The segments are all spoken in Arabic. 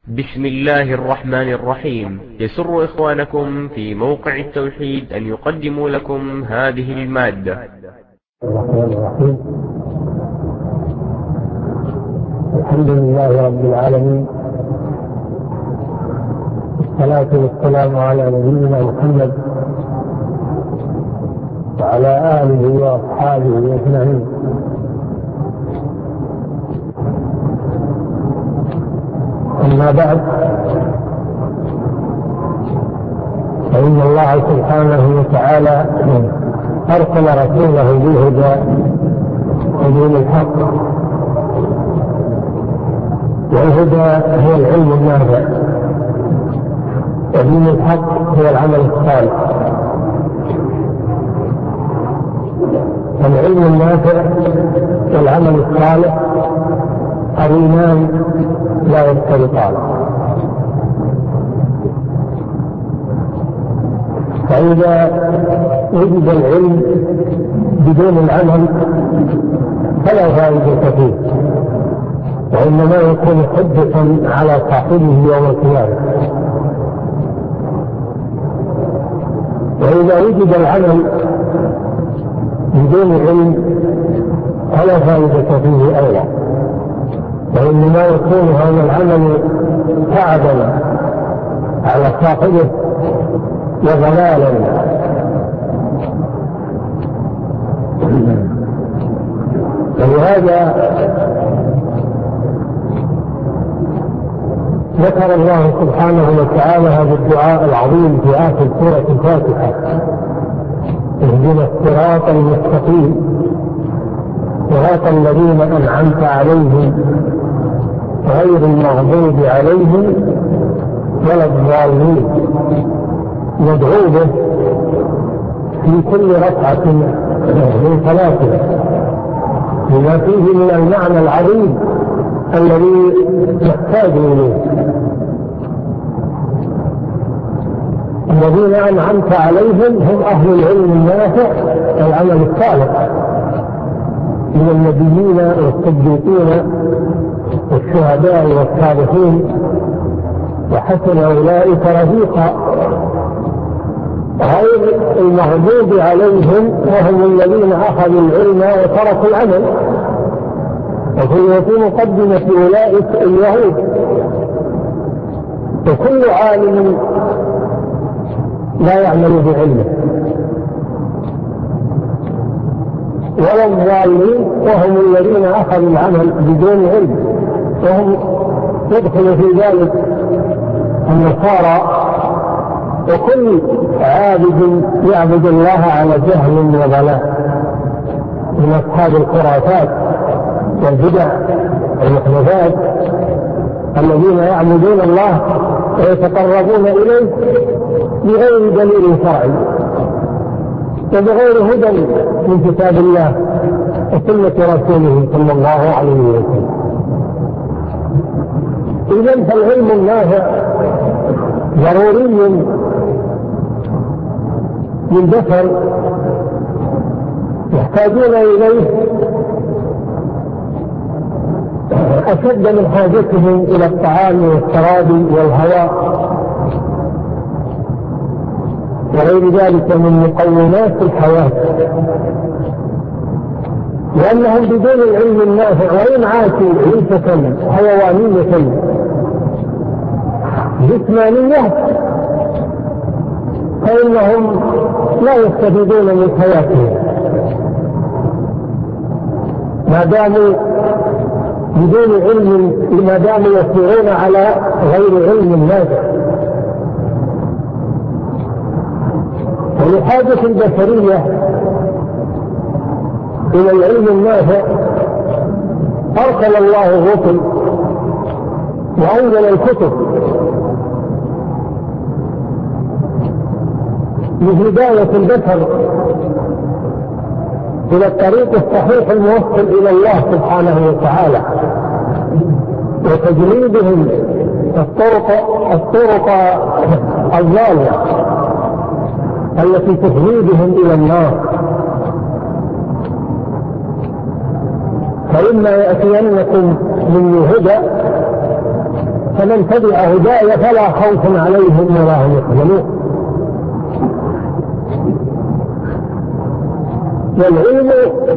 بسم الله الرحمن الرحيم. يسر إخوانكم في موقع التوحيد أن يقدموا لكم هذه المادة. الرحمن الرحيم. الحمد لله رب العالمين، والصلاة والسلام على نبينا محمد وعلى آله وأصحابه أجمعين. أما بعد، فإن الله سبحانه وتعالى أرسل رسوله بالهدى ودين الحق، والهدى هو العلم النافع، ودين الحق هو العمل الصالح. العلم النافع والعمل الصالح قرينان لا يختلطان، فإذا وجد العلم بدون العمل فلا فائدة فيه، وإنما يكون حجة على صاحبه يوم القيامة. وإذا وجد العمل بدون علم فلا فائدة فيه أيضا، وإنما يكون هذا العمل تعبا على صاحبه وضلالا. ولهذا ذكر الله سبحانه وتعالى هذا الدعاء العظيم في آخر سورة الفاتحة: اهدنا الصراط المستقيم صراط الذين أنعمت عليهم غير المغضوب عليهم ولا الضالين. ندعو به في كل ركعة من صلاتنا بما فيه من المعنى العظيم الذي نحتاج إليه. الذين أنعمت عليهم هم أهل العلم النافع والعمل الصالح من النبيين والصديقين والشهداء والصالحين، وحسن أولئك رفيقا. غير المغضوب عليهم وهم الذين أخذوا العلم وتركوا العمل، وفي مقدمة أولئك اليهود. وكل عالم لا يعمل بعلمه، ولا الضالين وهم الذين أخذوا العمل بدون علم، وهم يدخل في ذلك النصارى وكل عابد يعبد الله على جهل وضلال من أصحاب الخرافات والبدع والمحدثات، الذين يعبدون الله ويتقربون إليه بغير دليل شرعي وبغير هدى من كتاب الله وسنة رسوله صلى الله عليه وسلم. إذن فالعلم النافع ضروري للبشر، يحتاجون إليه أشد من حاجتهم إلى الطعام والشراب والهواء وغير ذلك من مقومات الحياة، لأنهم بدون العلم النافع وإن عاشوا عيشة حيوانية جسمانية فإنهم لا يستفيدون من حياتهم ما داموا بدون علم، ما داموا يسيرون على غير علم نافع. ولحاجة البشرية إلى العلم النافع أرسل الله الرسل وأنزل الكتب لهداية البشر إلى الطريق الصحيح الموصل إلى الله سبحانه وتعالى، وتجنيبهم الطرق الضالة التي تفضي بهم إلى النار. فإما يأتينكم مني هدى فمن تبع هداي فلا خوف عليهم ولا هم يحزنون. والعلم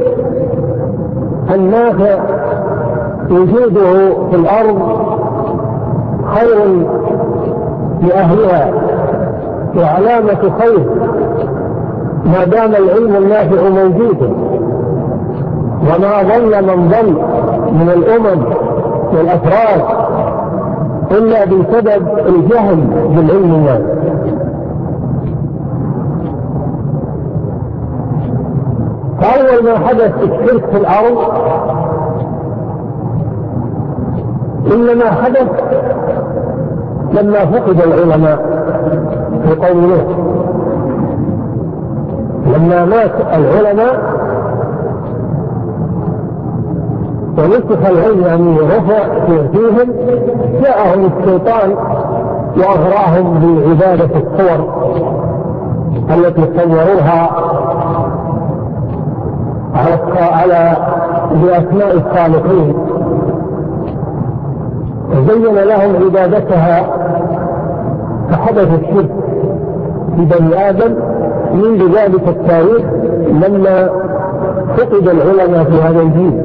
النافع وجوده في الأرض خير لأهلها وعلامة خير ما دام العلم النافع موجودا، وما ضل من ضل من الأمم والأفراد إلا بسبب الجهل بالعلم النافع. فأول ما حدث الشرك في الأرض إنما حدث لما فقد العلماء في قوم نوح. لما مات العلماء ونسخ العلم يعني رفع فيهم، جاءهم الشيطان وأغراهم بعبادة الصور التي صوروها على بأسماء الصالحين، وزين لهم عبادتها، فحدث الشرك في بني آدم منذ ذلك التاريخ لما فقد العلماء في هذا الجيل.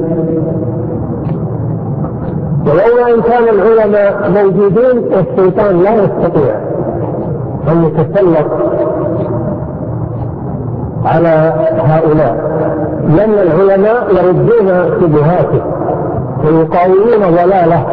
ولولا إن كان العلماء موجودين الشيطان لا يستطيع أن يتسلط على هؤلاء، لأن العلماء يردون شبهاته ويقاومون ضلاله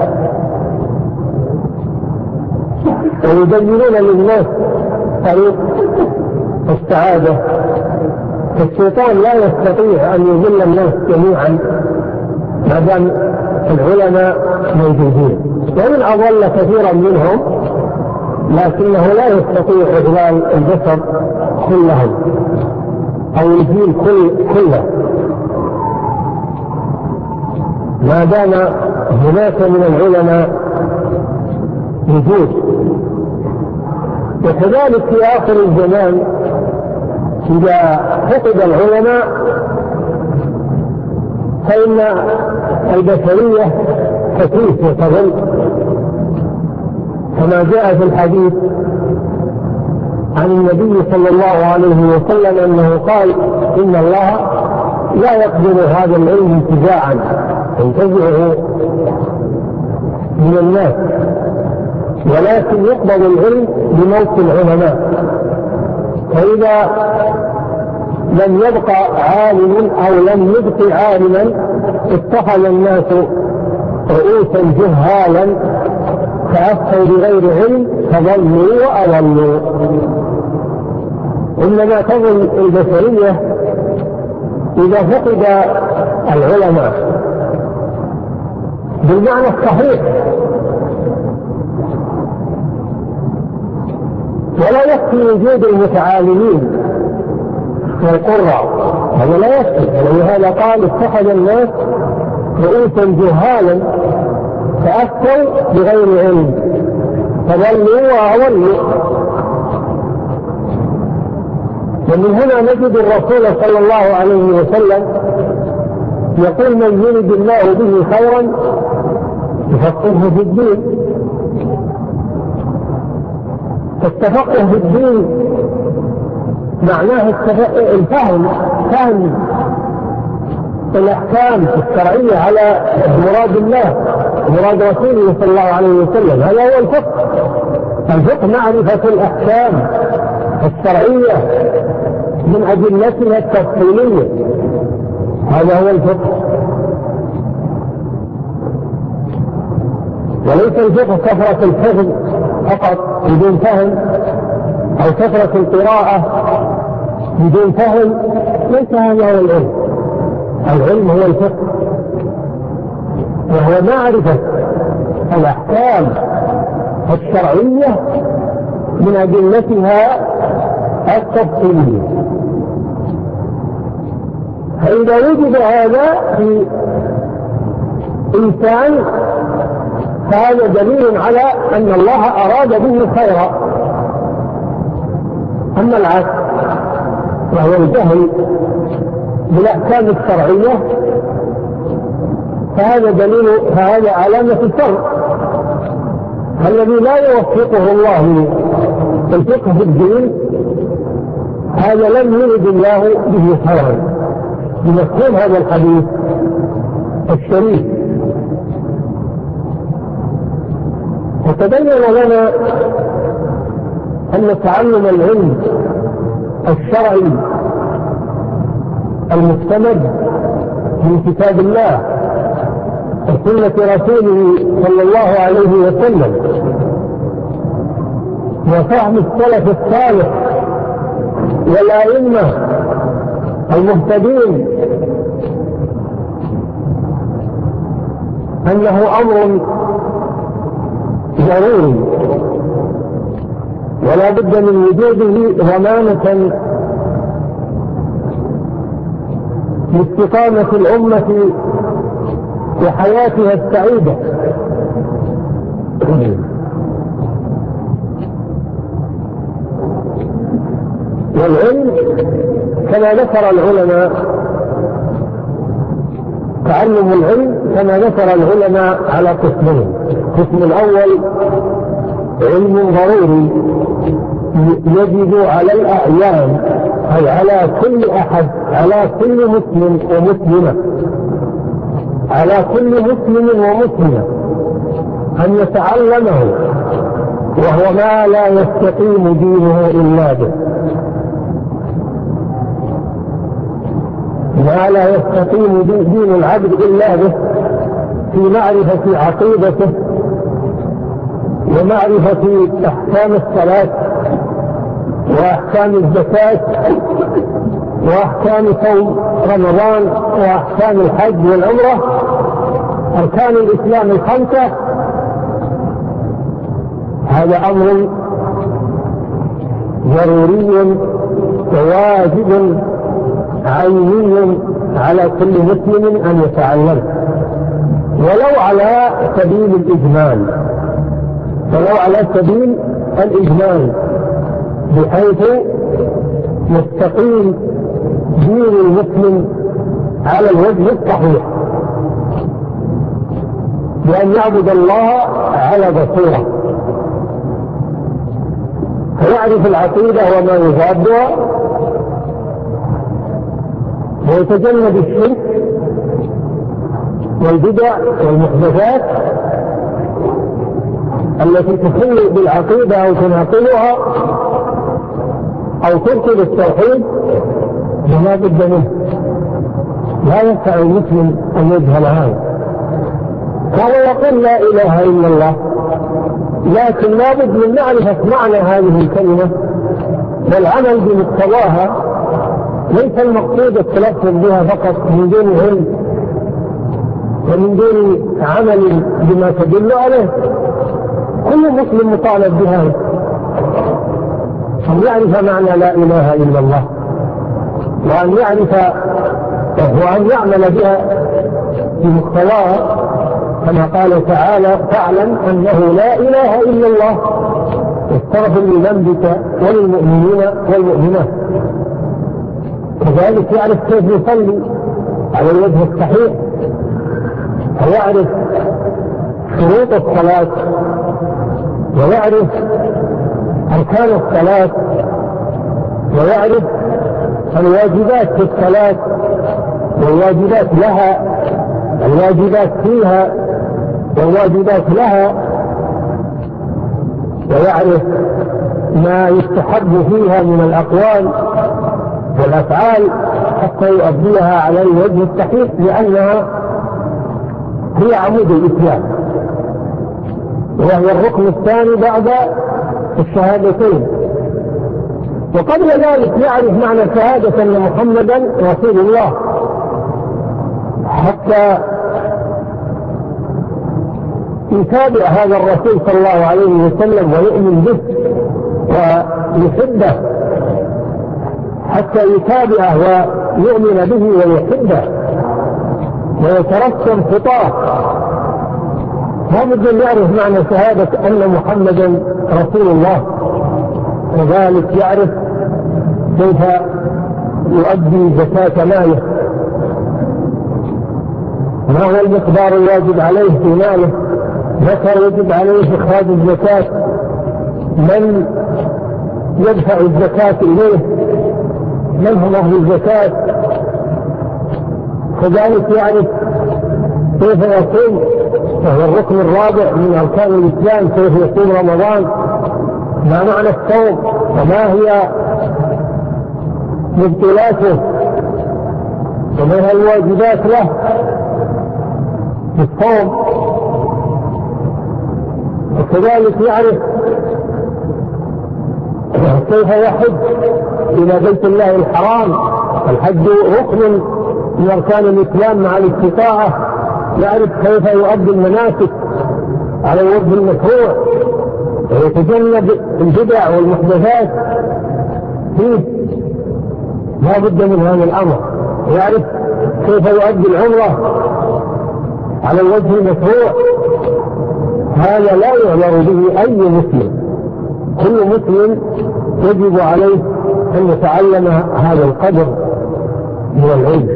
ويبينون للناس طريق السعادة. فالشيطان لا يستطيع أن يذل الناس جميعا ما دام العلماء موجودين، وإن أضل كثيرا منهم لكنه لا يستطيع إضلال البشر كلهم أو الجيل كله ما دام هناك من العلماء وجود. وكذلك في آخر الزمان إذا فقد العلماء فإن البشرية تكيف وتظل، كما جاء في الحديث عن النبي صلى الله عليه وسلم أنه قال إن الله لا يقبل هذا العلم انتزاعا ينتزعه من الناس، ولكن يقبل العلم بموت العلماء. فإذا لم يبقى عالم أو لم يبق عالما اتخذ الناس رؤوسا جهالا فأفتوا بغير علم فضلوا وأضلوا. إنما تظل البشرية إذا فقد العلماء بالمعنى الصحيح، ولا يكفي وجود المتعالمين والقراء، هذا لا يكفي. ولهذا قال اتخذ الناس رؤوسا جهالا فأفتوا بغير علم فضلوا وأضلوا. ومن هنا نجد الرسول صلى الله عليه وسلم يقول من يرد الله به خيرا يفقهه في الدين. فالتفقه في الدين معناه الفهم، فهم الأحكام الشرعية على مراد الله مراد رسوله صلى الله عليه وسلم. هذا هو الفقه. الفقه معرفة الأحكام الشرعية من أدلتها التفصيلية، هذا هو الفقه. وليس الفقه كثرة الحفظ فقط بدون فهم، أو كثرة القراءة بدون فهم، ليس هذا هو العلم. العلم هو الفقه، وهو معرفة الأحكام الشرعية من أدلتها التفصيلية. فإذا وجد هذا في إنسان فهذا دليل على أن الله أراد به خيرا. أما العكس وهو الجهل بالأحكام الشرعية فهذا علامة الفرق الذي لا يوفقه الله الفقه في الدين هذا لم يرد الله به خيرا بمفهوم هذا الحديث الشريف. وتبين لنا أن تعلم العلم الشرعي المستمد من كتاب الله وسنة رسوله صلى الله عليه وسلم وفهم السلف الصالح والأئمة المهتدين أنه أمر ضروري ولا بد من وجوده ضمانة لاستقامة الأمة في حياتها السعيدة. والعلم كما ذكر العلماء تعلم العلم كما ذكر العلماء على قسمين. القسم الأول علم ضروري يجب على الأعيان أي على كل أحد على كل مسلم ومسلمة على كل مسلم ومسلمة أن يتعلمه وهو ما لا يستقيم دينه إلا به ما لا يستقيم دين العبد إلا به في معرفة عقيدته ومعرفة أحكام الصلاة وأحكام الزكاة وأحكام صوم رمضان وأحكام الحج والعمرة أركان الإسلام الخمسة. هذا أمر ضروري وواجب عيني على كل مسلم أن يتعلم ولو على سبيل الإجمال بحيث يستقيم دين المسلم على الوجه الصحيح بأن يعبد الله على بصيرة فيعرف العقيدة وما يضادها ويتجنب الشرك والبدع والمحدثات التي تخل بالعقيدة أو تناقضها أو تبطل التوحيد ولا بد منه. لا ينفع المسلم أن يجهل هذا فهو يقول لا إله إلا الله لكن لا بد من معرفة معنى هذه الكلمة والعمل بمقتضاها. ليس المقصود التلفظ بها فقط من دون علم ومن دون عمل بما تدل عليه. كل مسلم مطالب بهذا أن يعرف معنى لا إله إلا الله وأن يعرف وأن يعمل بها بمقتضاها كما قال تعالى فاعلم أنه لا إله إلا الله واستغفر لذنبك وللمؤمنين والمؤمنات. كذلك يعرف كيف يصلي على الوجه الصحيح ويعرف شروط الصلاة ويعرف أركان الصلاة ويعرف الواجبات في الصلاة والواجبات لها الواجبات فيها والواجبات لها ويعرف ما يستحب فيها من الأقوال والأفعال حتى يؤديها على الوجه الصحيح لأنها هي عمود الإسلام وهي الركن الثاني بعد الشهادتين. وقبل ذلك يعرف معنى شهادة أن محمدا رسول الله حتى يتابع هذا الرسول صلى الله عليه وسلم ويؤمن به ويحبه حتى يتابعه ويؤمن به ويحبه ويترسم خطاه. لابد أن يعرف معنى شهادة أن محمدا رسول الله وذلك يعرف كيف يؤدي زكاة ماله ما هو المقدار الواجب عليه في ماله ذكر يجب عليه إخراج الزكاة، من يدفع الزكاة إليه، من هم أهل الزكاة، كذلك يعرف كيف يصوم، وهو الركن الرابع من أركان الإسلام، كيف يصوم رمضان، ما معنى الصوم وما هي مبطلاته وما هي الواجبات له في الصوم، وكذلك يعرف كيف يحج إلى بيت الله الحرام. الحج ركن من أركان الإسلام مع الاستطاعة، يعرف كيف يؤدي المناسك على الوجه المشروع ويتجنب البدع والمحدثات فيه، لا بد من هذا الأمر. يعرف كيف يؤدي العمرة على الوجه المشروع، هذا لا يعذر به أي مسلم. كل مسلم يجب عليه أن يتعلم هذا القدر من العلم.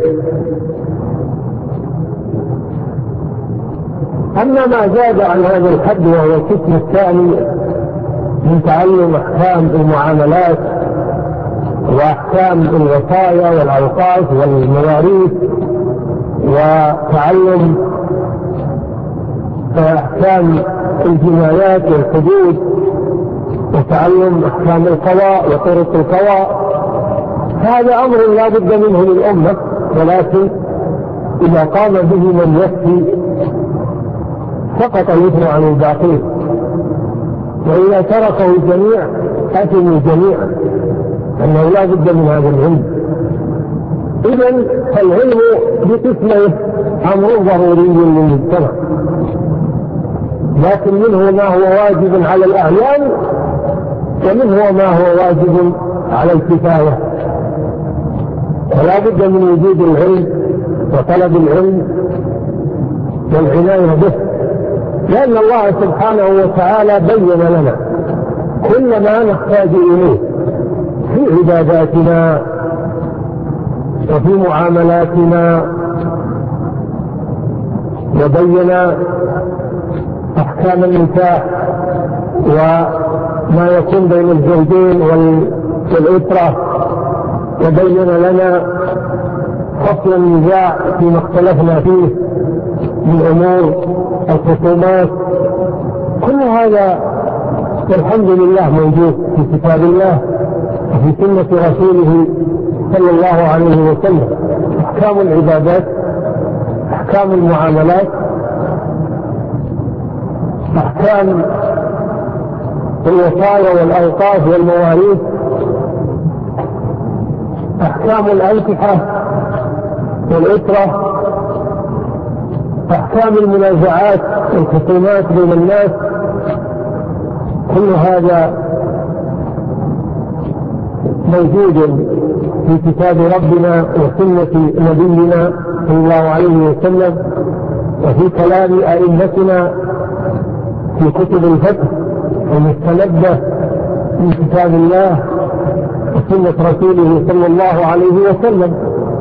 أما ما زاد عن هذا الحد وهو القسم الثاني من تعلم أحكام المعاملات وأحكام الوصايا والأوقاف والمواريث، وتعلم أحكام الجنايات والحدود، وتعلم أحكام القضاء وطرق القضاء، هذا أمر لا بد منه للأمة، ولكن إذا قام به من يكفي سقط الإثم عن الباقين، وإذا تركه الجميع أثموا جميعا، أنه لا بد من هذا العلم. إذن فالعلم بقسمه أمر ضروري للمجتمع، لكن منه ما هو واجب على الأعيان ومنه ما هو واجب على الكفاية، ولا بد من وجود العلم وطلب العلم والعناية به، لأن الله سبحانه وتعالى بين لنا كل ما نحتاج إليه في عباداتنا وفي معاملاتنا، وبين أحكام النكاح وما يكون بين الزوجين والأسرة، وبين لنا فصل النزاع فيما اختلفنا فيه من أمور الخصومات. كل هذا والحمد لله موجود في كتاب الله وفي سنة رسوله صلى الله عليه وسلم. أحكام العبادات، أحكام المعاملات، أحكام الوصايا والأوقاف والمواريث، أحكام الأنكحة والأسرة، أحكام المنازعات والخصومات بين الناس، كل هذا موجود في كتاب ربنا وسنة نبينا صلى الله عليه وسلم، وفي كلام أئمتنا في كتب الفقه المستندة من كتاب الله وسنة رسوله صلى الله عليه وسلم.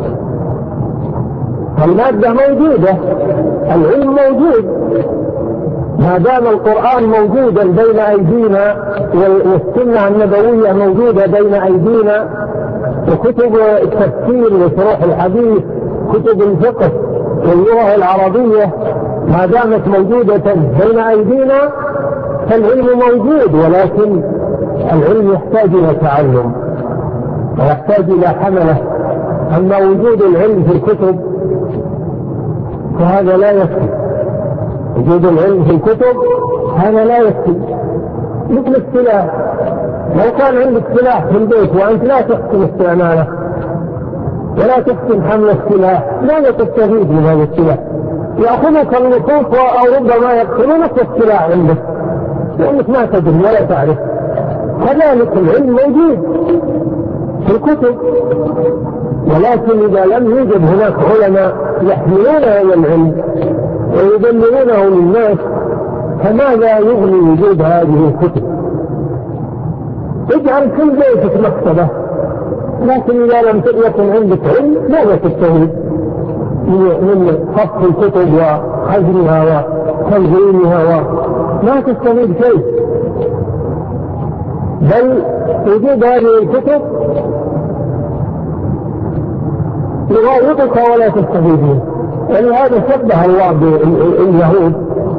المادة موجودة، العلم موجود، ما دام القرآن موجودا بين أيدينا والسنة النبوية موجودة بين أيدينا، وكتب التفسير وشروح الحديث، كتب الفقه واللغة العربية ما دامت موجودة بين أيدينا فالعلم موجود، ولكن العلم يحتاج إلى تعلم ويحتاج إلى حملة. أما وجود العلم في الكتب فهذا لا يكفي، وجود العلم في الكتب هذا لا يكفي. مثل السلاح، لو كان عندك سلاح في البيت وأنت لا تحسن استعماله ولا تحسن حمل السلاح، ماذا تستفيد من هذا السلاح؟ يأخذك اللصوص أو ربما يقتلونك السلاح عندك لأنك ما تدري ولا تعرف. كذلك العلم موجود في الكتب، ولكن إذا لم يوجد هناك علماء يحملون هذا العلم ويبلغونه للناس فماذا يغني وجود هذه الكتب؟ اجعل كل بيتك مكتبة، لكن إذا لم يكن عندك علم ماذا تستفيد من خط الكتب وحجمها وتنظيمها ما تستفيد شيء، بل وجود هذه الكتب يغاوطك ولا تستفيد منه. ولهذا شبه الله باليهود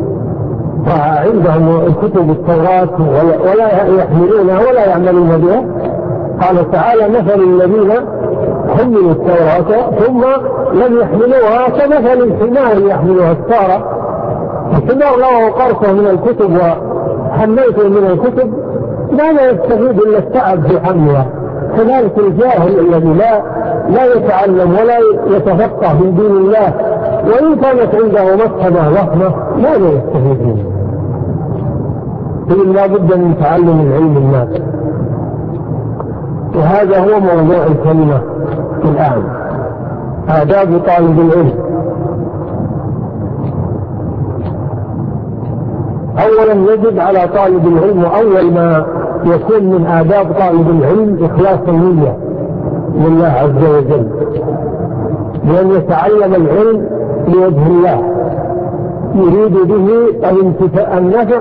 وعندهم الكتب التوراة ولا يحملونها ولا يعملون بها. قال تعالى: مثل الذين حملوا التوراة ثم لم يحملوها كمثل الحمار يحمل أسفارا. الحمار له قرصه من الكتب وحملته من الكتب لا يستفيد إلا التعب في حملها. كذلك الجاهل الذي لا يتعلم ولا يتفقه في دين الله وإن كانت عنده مكتبة ضخمة ماذا يستفيد منه؟ إذن لا بد من تعلم العلم النافع. وهذا هو موضوع الكلمة الآن، آداب طالب العلم. أولا يجب على طالب العلم أول ما يكون من آداب طالب العلم إخلاص النية لله عز وجل، بأن يتعلم العلم لوجه الله يريد به النفع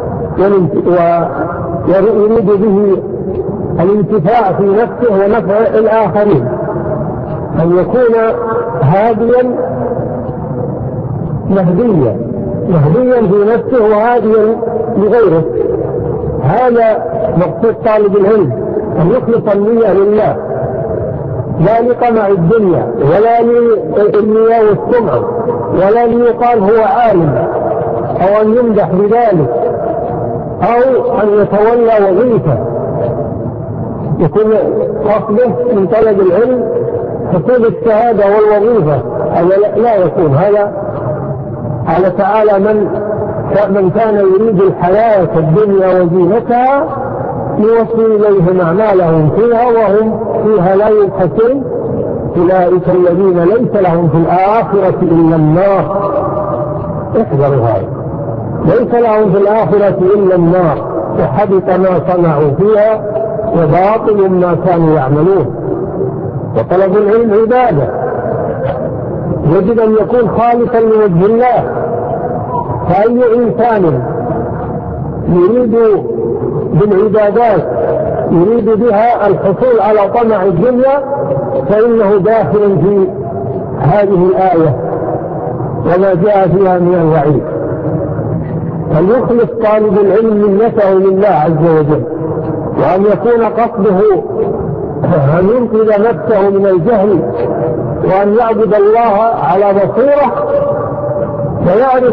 ويريد به الانتفاع في نفسه ونفع الآخرين، أن يكون هاديا مهديا في نفسه وهاديا لغيره. هذا مقصود طالب العلم، أن يخلص النية لله لا لطمع الدنيا ولا للرياء والسمعة ولا ليقال هو عالم أو أن يمدح بذلك أو أن يتولى وظيفة يكون قصده من طلب العلم حصول الشهادة والوظيفة. هذا لا يكون. هذا قال تعالى: من كان يريد الحياة الدنيا وزينتها يوصي إليهم أعمالهم فيها وهم فيها لا يبخسون أولئك الذين ليس لهم في الآخرة إلا النار. احذروا هذا، ليس لهم في الآخرة إلا النار وحبط ما صنعوا فيها وباطل ما كانوا يعملون. وطلب العلم عبادة، يجب أن يكون خالصا لوجه الله. فأي إنسان يريد بالعبادات يريد بها الحصول على طمع الدنيا فإنه داخل في هذه الآية وما جاء فيها من الوعيد. فليخلص طالب العلم نيته لله عز وجل، وأن يكون قصده أن ينقذ نفسه من الجهل وأن يعبد الله على بصيرة ويعرف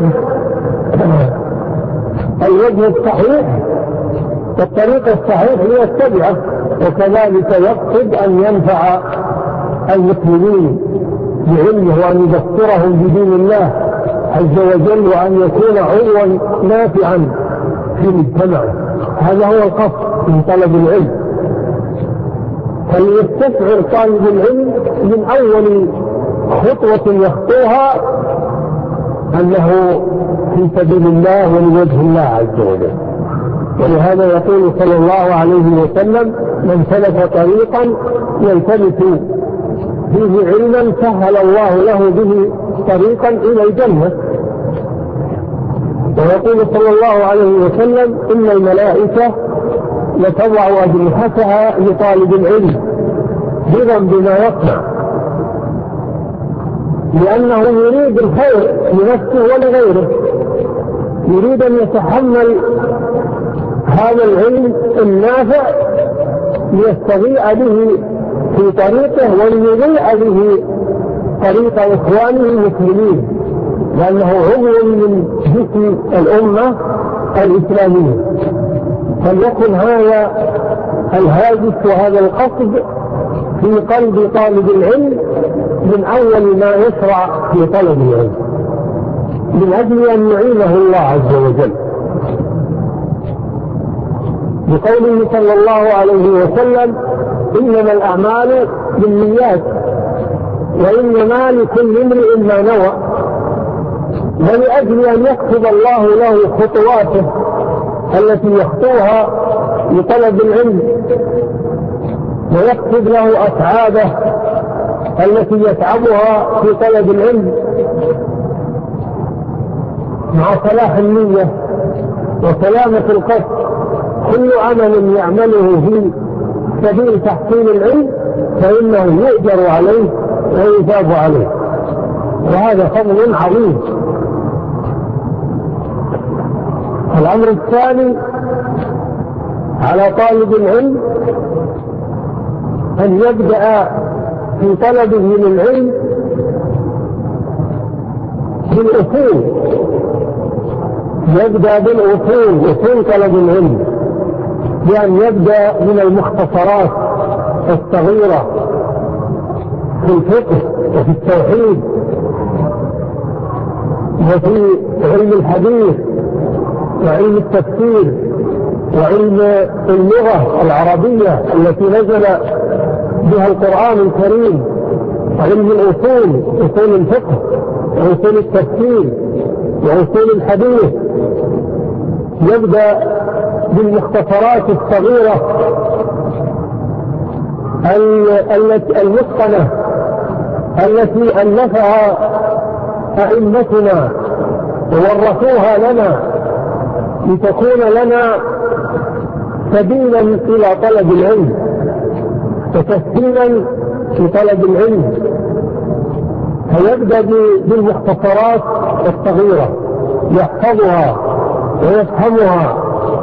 الوجه الصحيح والطريق الصحيح ليتبعه، وكذلك يقصد أن ينفع المسلمين بعلمه وأن يبصرهم بدين الله عز وجل وأن يكون عضوا نافعا في المجتمع. هذا هو القصد من طلب العلم. فليستشعر طالب العلم من أول خطوة يخطوها أنه في سبيل الله ولوجه الله عز وجل. ولهذا يقول صلى الله عليه وسلم: من سلك طريقا يلتمس فيه علما سهل الله له به طريقا إلى الجنة. ويقول صلى الله عليه وسلم: إن الملائكة لتضع أجنحتها لطالب العلم رضا بما يصنع، لأنه يريد الخير لنفسه ولغيره، يريد أن يتحمل هذا العلم النافع ليستضيء به في طريقه وليضيء به طريق إخوانه المسلمين، لأنه عضو من جسم الأمة الإسلامية. فليكن هذا الهاجس وهذا القصد في قلب طالب العلم من أول ما يشرع في طلب العلم، من أجل أن يعينه الله عز وجل. بقوله صلى الله عليه وسلم: إنما الأعمال بالنيات وإنما لكل امرئ ما نوى. ولأجل أن يكتب الله له خطواته التي يخطوها لطلب العلم ويكتب له أتعابه التي يتعبها في طلب العلم، مع صلاح النية وسلامة القصد كل عمل يعمله في سبيل تحصيل العلم فإنه يؤجر عليه ويثاب عليه، وهذا فضل عظيم. الأمر الثاني على طالب العلم أن يبدأ في طلبه للعلم بالأصول، يبدأ بالأصول، أصول طلب العلم، بأن يبدأ من المختصرات الصغيرة في الفقه وفي التوحيد وفي علم الحديث وعلم التفسير وعلم اللغة العربية التي نزل بها القرآن الكريم، وعلم الأصول، أصول الفقه وأصول التفسير وأصول الحديث. يبدأ بالمختصرات الصغيرة المتقنة التي ألفها أئمتنا وورثوها لنا لتكون لنا سبيلا إلى طلب العلم وتسهيلا في طلب العلم. فيبدأ بالمختصرات الصغيرة يحفظها ويفهمها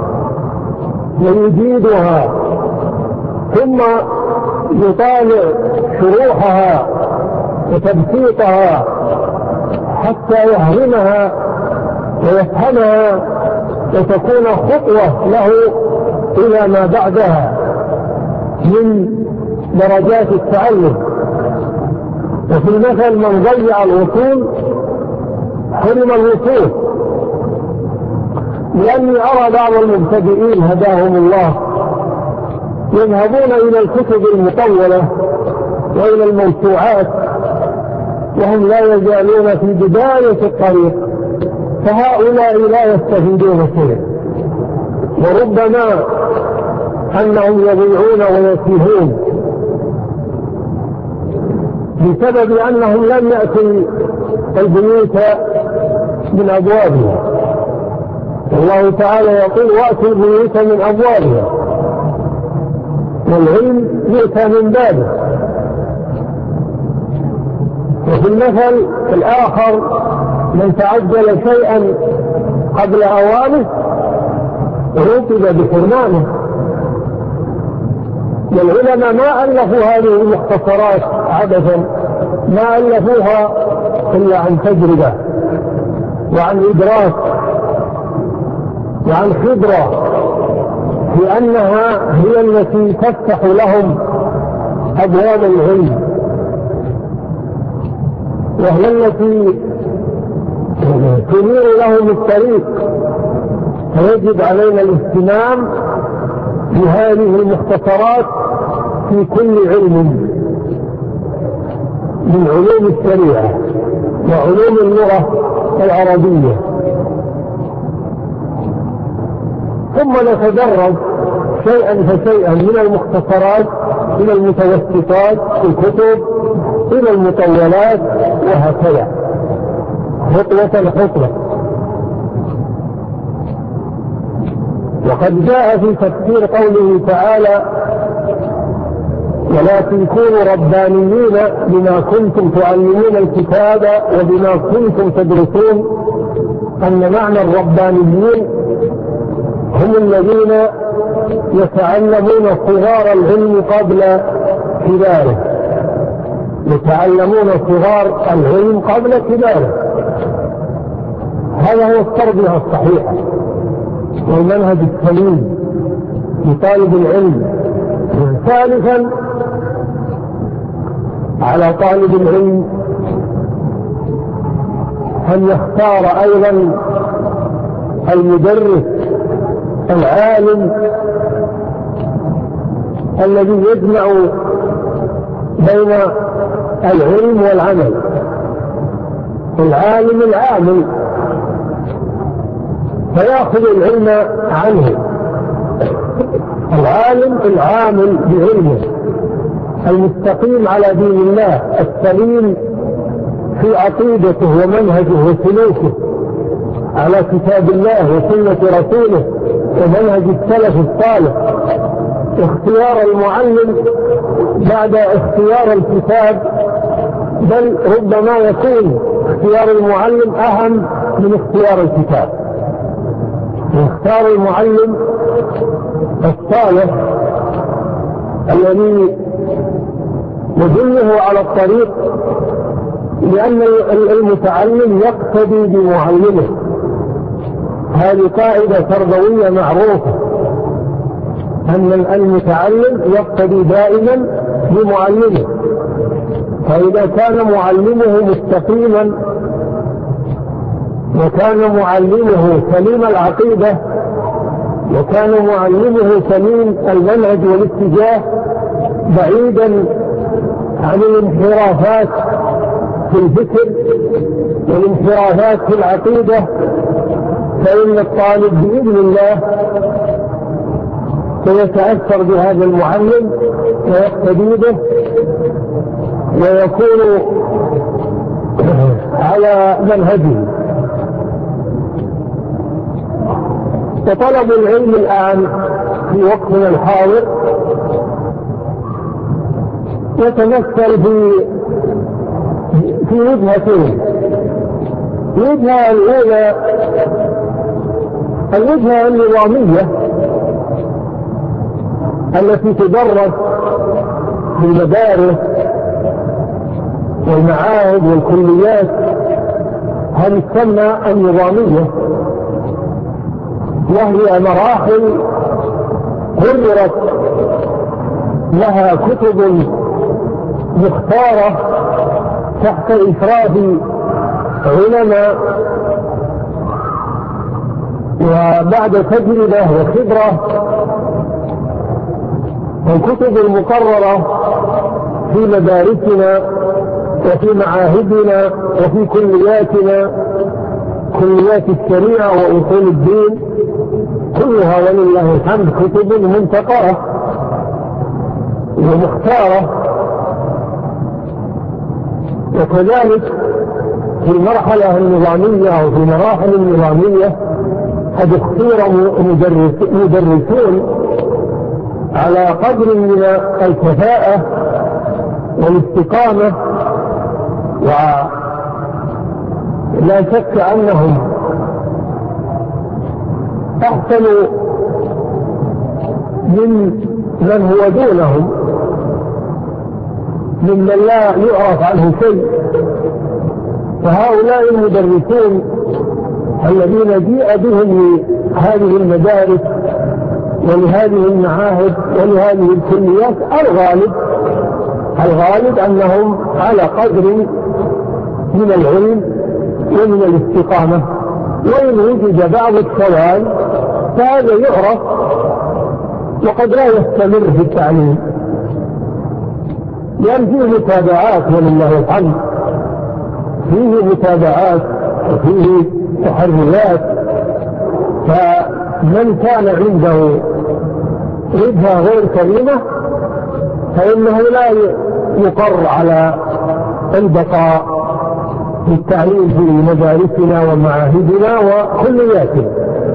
ويجيدها، ثم يطالع شروحها وتبسيطها حتى يهرمها ويفهمها وتكون خطوة له إلى ما بعدها من درجات التعلم. وفي المثل من ضيع الوصول حرم الوصول، لأني أرى بعض المبتدئين هداهم الله يذهبون إلى الكتب المطولة وإلى الموسوعات وهم لا يزالون في بداية الطريق، فهؤلاء لا يستفيدون شيئا، وربما أنهم يضيعون ويتيهون بسبب أنهم لم يأتوا البيوت من أبوابها. الله تعالى يقول وأتوا البيوت من أبوابها، والعلم يؤتى من بابه. وفي المثل الآخر من تعجل شيئا قبل أوانه عوقب بحرمانه. والعلماء ما ألفوا هذه المختصرات عبثا، ما ألفوها إلا عن تجربة وعن إدراك وعن خبرة، لأنها هي التي تفتح لهم أبواب العلم، وهي التي تنير لهم الطريق. فيجب علينا الاهتمام بهذه المختصرات في كل علم من علوم الشريعة وعلوم اللغة العربية، ثم نتدرج شيئا فشيئا من المختصرات إلى المتوسطات في الكتب إلى المطولات، وهكذا خطوة خطوة. وقد جاء في تفسير قوله تعالى ولكن كونوا ربانيين بما كنتم تعلمون الكتاب وبما كنتم تدرسون، أن معنى الربانيين هم الذين يتعلمون صغار العلم قبل كباره، يتعلمون صغار العلم قبل كباره. هذا هو التربية الصحيحة والمنهج السليم لطالب العلم. ثالثا على طالب العلم أن يختار أيضا المدرس العالم الذي يجمع بين العلم والعمل، العالم العامل فيأخذ العلم عنه، العالم العامل بعلمه المستقيم على دين الله السليم في عقيدته ومنهجه وسلوكه، على كتاب الله وسنة رسوله ومنهج السلف الصالح. اختيار المعلم بعد اختيار الكتاب، بل ربما يكون اختيار المعلم أهم من اختيار الكتاب. اختار المعلم الصالح الذي يدله على الطريق، لأن المتعلم يقتدي بمعلمه. هذه قاعدة تربوية معروفة، أن المتعلم يقتدي دائما بمعلمه. فإذا كان معلمه مستقيما وكان معلمه سليم العقيدة وكان معلمه سليم المنهج والاتجاه بعيدا عن الانحرافات في الفكر والانحرافات في العقيدة، فإن الطالب بإذن الله سيتأثر بهذا المعلم ويقتدي به ويكون على منهجه. وطلب العلم الآن في وقتنا الحاضر يتمثل في وجهتين. الوجهة الأولى الوجهة النظامية التي تدرس في المدارس والمعاهد والكليات، هذه تسمى النظامية، وهي مراحل قررت لها كتب مختارة تحت إشراف علماء وبعد تجربة وخبرة. الكتب المقررة في مدارسنا وفي معاهدنا وفي كلياتنا، كليات الشريعة وأصول الدين، كلها ولله الحمد كتب منتقاة ومختارة. وكذلك في المرحلة النظامية أو في مراحل النظامية قد اختير مدرسون على قدر من الكفاءة والاستقامة، ولا شك أنهم أحسن من هو دونهم، ممن لا يعرف عنه شيء. فهؤلاء المدرسون الذين جيء بهم لهذه المدارس ولهذه المعاهد ولهذه الكليات، الغالب أنهم على قدر من العلم ومن الاستقامة، وإن وجد بعض الشواذ فهذا يعرف وقد لا يستمر في التعليم، لأن فيه متابعات ولله الحمد، فيه متابعات وفيه تحريات. فمن كان عنده وجهة غير سليمة فإنه لا يقر على البقاء في التعليم في مدارسنا ومعاهدنا وكلياتنا.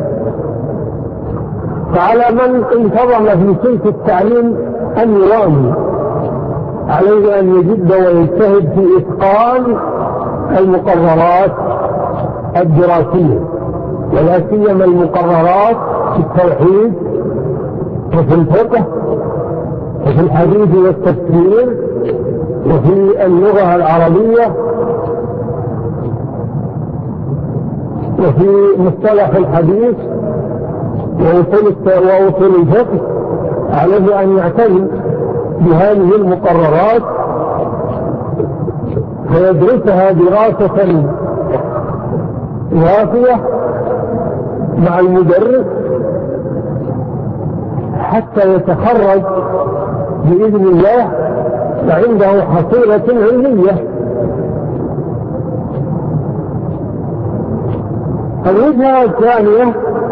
فعلى من انتظم في سلك التعليم النظامي عليه أن يجد ويجتهد في إتقان المقررات الدراسية، ولا سيما المقررات في التوحيد وفي الفقه وفي الحديث والتفسير وفي اللغة العربية وفي مصطلح الحديث وأصول الفقه. عليه أن يعتني بهذه المقررات فيدرسها دراسة وافية مع المدرس حتى يتخرج بإذن الله وعنده حصيلة علمية. الوجهة الثانية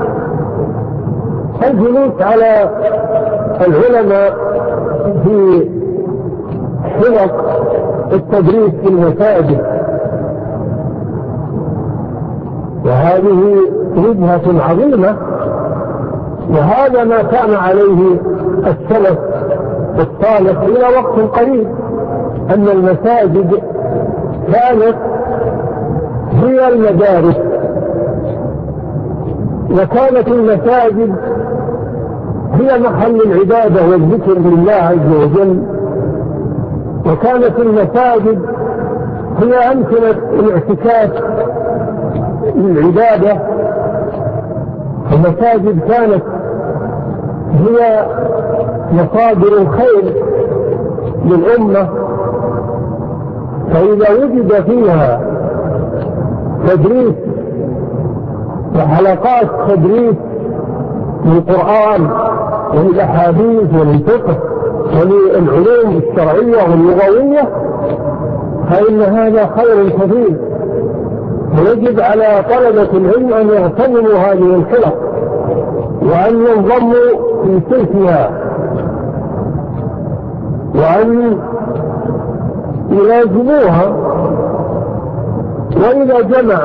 الجلوس على العلماء في حلق التدريس في المساجد وهذه وجهة عظيمة، وهذا ما كان عليه السلف الصالح إلى وقت قريب، أن المساجد كانت هي المدارس، وكانت المساجد هي محل العبادة والذكر لله عز وجل، وكانت المساجد هي أمكنة الاعتكاف للعبادة. المساجد كانت هي مصادر الخير للأمة، فإذا وجد فيها تدريس وحلقات تدريس للقرآن وللأحاديث وللفقه وللعلوم الشرعية واللغوية، فإن هذا خير كثير، ويجب على طلبة العلم أن يغتنموا هذه الحلق وأن ينضموا في سلكها وأن يلازموها. وإذا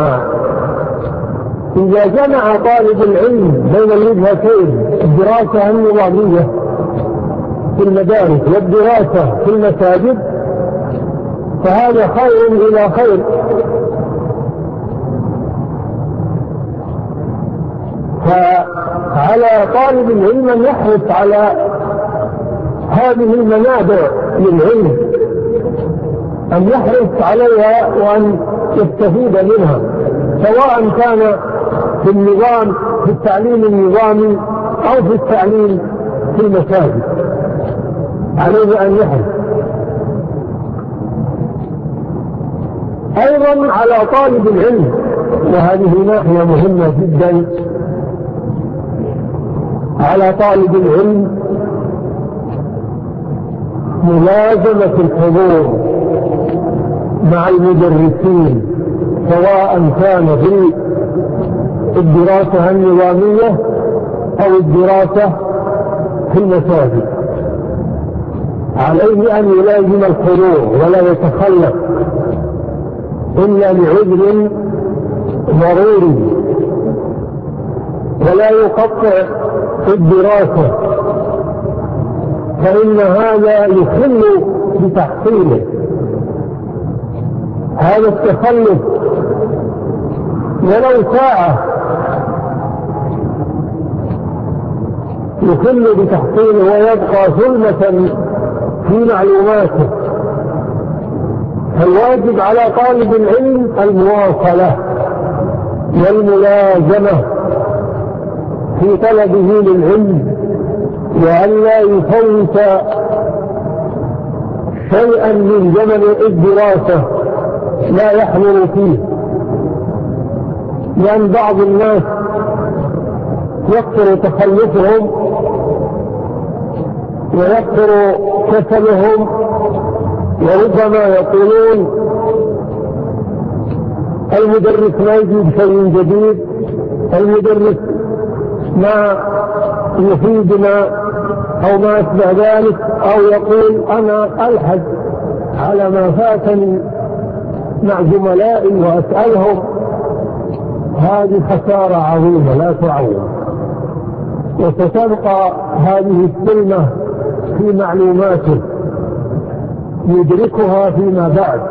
جمع طالب العلم بين الوجهتين، الدراسة النظامية في المدارس والدراسة في المساجد، فهذا خير إلى خير. فعلى طالب العلم أن يحرص على هذه المنابع للعلم، أن يحرص عليها وأن يستفيد منها، سواء كان في النظام، في التعليم النظامي أو في التعليم في المساجد، عليه أن يحرص. أيضا على طالب العلم، وهذه ناحية مهمة جدا، على طالب العلم ملازمة الحضور مع المدرسين، سواء كان في الدراسة النظامية أو الدراسة في المساجد. عليه أن يلازم الحضور ولا يتخلف إلا لعذر ضروري، ولا يقطع في الدراسة، فإن هذا يخل بتحصيله. هذا التخلف ولو ساعة يخل بتحصيله ويبقى ظلمة في معلوماته. فالواجب على طالب العلم المواصلة والملازمة في طلبه للعلم، وأن لا يفوت شيئا من زمن الدراسة لا يحضر فيه، لأن بعض الناس يكثر تخلفهم ويكثر كسلهم، وربما يقولون المدرس ما يجيب شيء جديد، المدرس ما يفيدنا أو ما أشبه ذلك، أو يقول أنا ألحق على ما فاتني مع زملائي وأسألهم. هذه خسارة عظيمة لا تعوض، وستبقى هذه السلمة في معلوماته يدركها فيما بعد.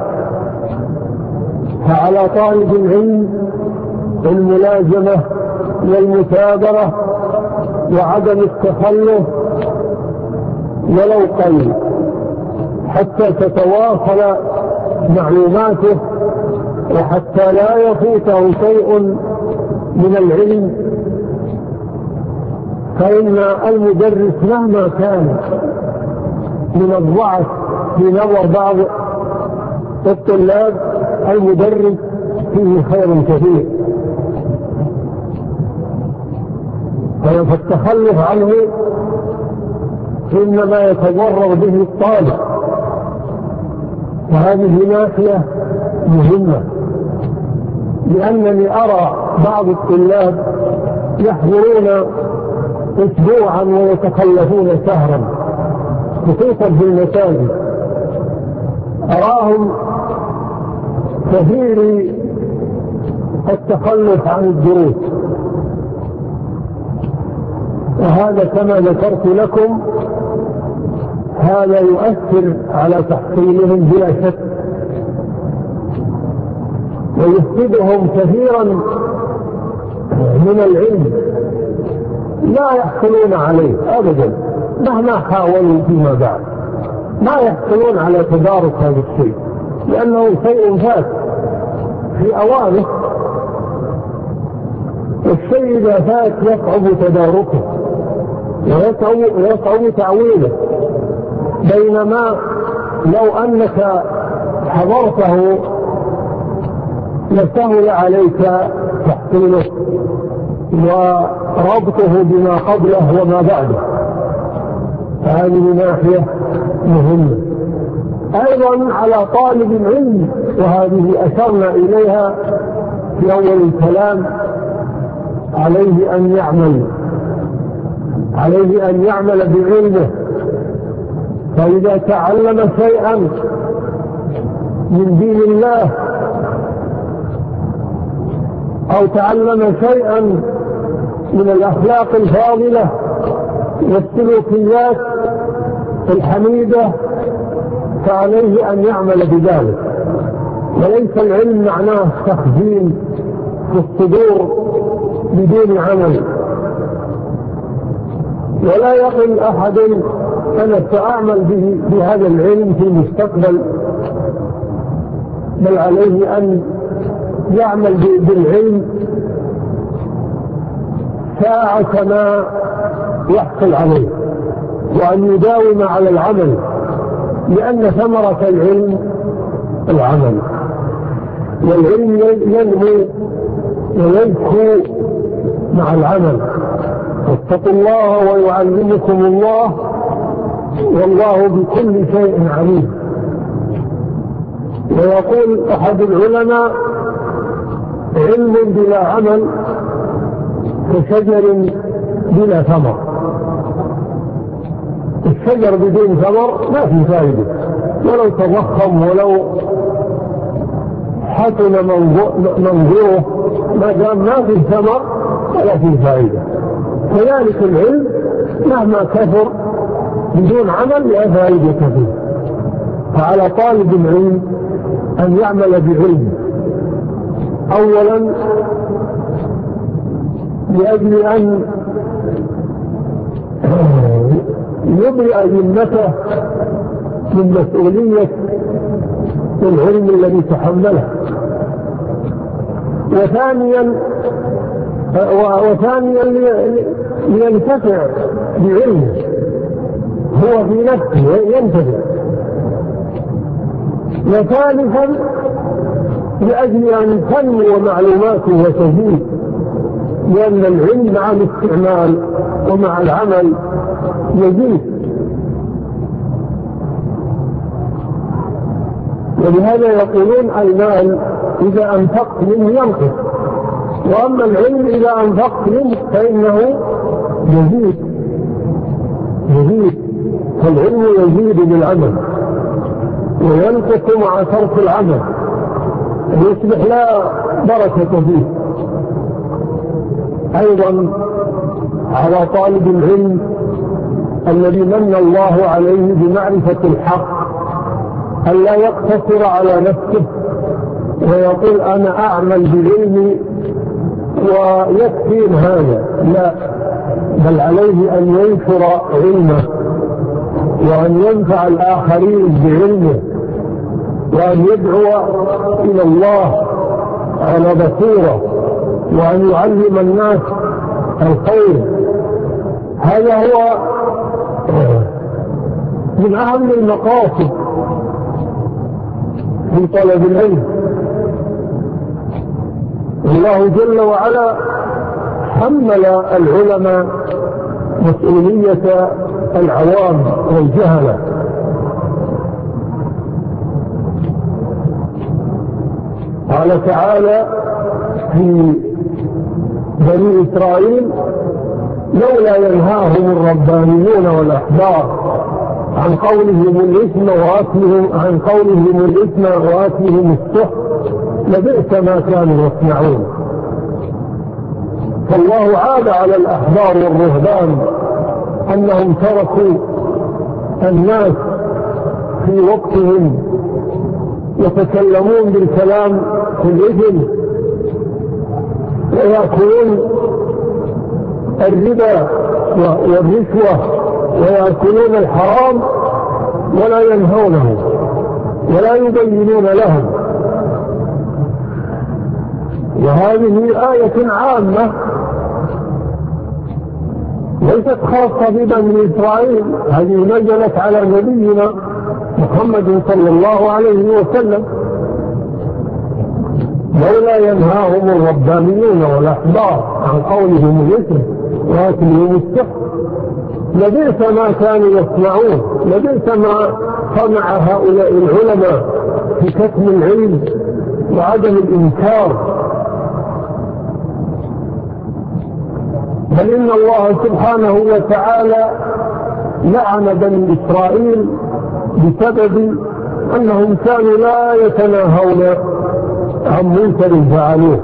فعلى طالب العلم الملازمة والمثابرة وعدم التخلف ولو قليل، حتى تتواصل معلوماته وحتى لا يفوته شيء من العلم. فإن المدرس مهما كان من الضعف في نظر بعض الطلاب، المدرس فيه خير كثير، فالتخلف عنه إنما يتضرر به الطالب. وهذه ناحية مهمة، لأنني أرى بعض الطلاب يحضرون أسبوعا ويتخلفون شهرا، خصوصا في المساجد. أراهم كثير التخلف عن الدروس، وهذا كما ذكرت لكم هذا يؤثر على تحصيلهم بلا شك، ويفقدهم كثيرا من العلم لا يحصلون عليه أبدا مهما حاولوا فيما بعد، ما يحصلون على تدارك هذا الشيء، لأنه شيء فات في أوانه، والشيء إذا فات يصعب تداركه ويصعب تعويله، بينما لو أنك حضرته لسهل عليك تحصيله وربطه بما قبله وما بعده. هذه ناحية مهمة. أيضا على طالب العلم، وهذه أشرنا إليها في أول الكلام، عليه أن يعمل بعلمه، فإذا تعلم شيئا من دين الله أو تعلم شيئا من الأخلاق الفاضلة والسلوكيات الحميدة فعليه أن يعمل بذلك، وليس العلم معناه تخزين في الصدور بدون عمل. ولا يقل أحد أنا سأعمل بهذا العلم في المستقبل، بل عليه أن يعمل بالعلم ساعة ما يحصل عليه، وأن يداوم على العمل، لأن ثمرة العلم العمل، والعلم ينمو ويزكو مع العمل. واتقوا الله ويعلمكم الله والله بكل شيء عليم. ويقول أحد العلماء علم بلا عمل كشجر بلا ثمر. الشجر بدون ثمر ما في فائدة، ولو تضخم ولو حسن منظوره ما دام ما في ثمر ولا في فائدة. كذلك العلم مهما كثر بدون عمل لا فائدة فيه. فعلى طالب العلم أن يعمل بعلم، أولا لأجل أن يبرئ ذمته من مسؤولية العلم الذي تحمله، وثانيا لينتفع بعلمه هو في نفسه ينتفع، وثالثا لأجل أن تنمو معلوماته وتزيد، لأن العلم مع الاستعمال ومع العمل يزيد. ولهذا يقولون المال إذا أنفقت منه ينقص، وأما العلم إذا أنفقت منه فإنه يزيد. فالعلم يزيد بالعمل وينقص مع ترك العمل، ويصبح لا بركة فيه. أيضا على طالب العلم الذي من الله عليه بمعرفة الحق أن لا يقتصر على نفسه ويقول أنا أعمل بعلمي ويكفي هذا، لا، بل عليه أن ينشر علمه وأن ينفع الآخرين بعلمه وأن يدعو إلى الله على بصيرة وأن يعلم الناس الخير. هذا هو من أهم المقاصد في طلب العلم. الله جل وعلا حمل العلماء مسؤولية العوام والجهلة، قال تعالى في بني إسرائيل لولا ينهاهم الربانيون والأحبار عن قولهم الإثم وأكلهم السحت لبئس ما كانوا يصنعون. فالله عاد على الأحبار والرهبان أنهم تركوا الناس في وقتهم يتكلمون بالكلام في الإثم ويأكلون الربا والرشوة ويأكلون الحرام ولا ينهونه ولا يبينون لهم. وهذه آية عامة ليست خاصة ببني إسرائيل، هذه نزلت على نبينا محمد صلى الله عليه وسلم. لولا ينهاهم الربانيون والأحبار عن قولهم الإثم وأكلهم السحت لبئس ما كانوا يصنعون، لبئس ما صنع هؤلاء العلماء في كتم العلم وعدم الإنكار. بل إن الله سبحانه وتعالى لعن بني إسرائيل بسبب أنهم كانوا لا يتناهون عن منكر فعلوه.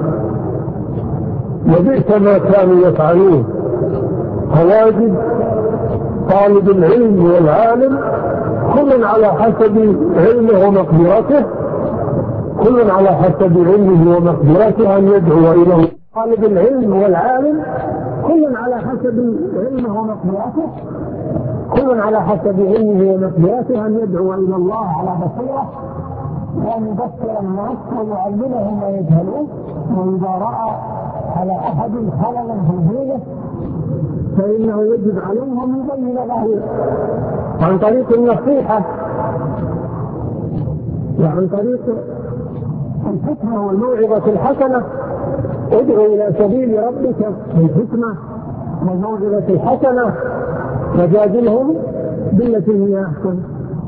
لبئس ما كانوا يفعلون. فواجب طالب العلم والعالم كل على حسب علمه ومقدرته، كل على حسب علمه ومقدرته أن يدعو إليه. طالب العلم والعالم كل على حسب علمه ومقدرته، كل على حسب علمه ومقدرته أن يدعو إلى الله على بصيرة وأن يبصر الناس ويعلمهم ما يجهلون. وإذا رأى على أحد خللا في دينه فإنه يجب عليه أن يبين له عن طريق النصيحة وعن طريق الحكمة والموعظة الحسنة. ادعو إلى سبيل ربك بالحكمة والموعظة الحسنة وجادلهم بالتي هي أحسن.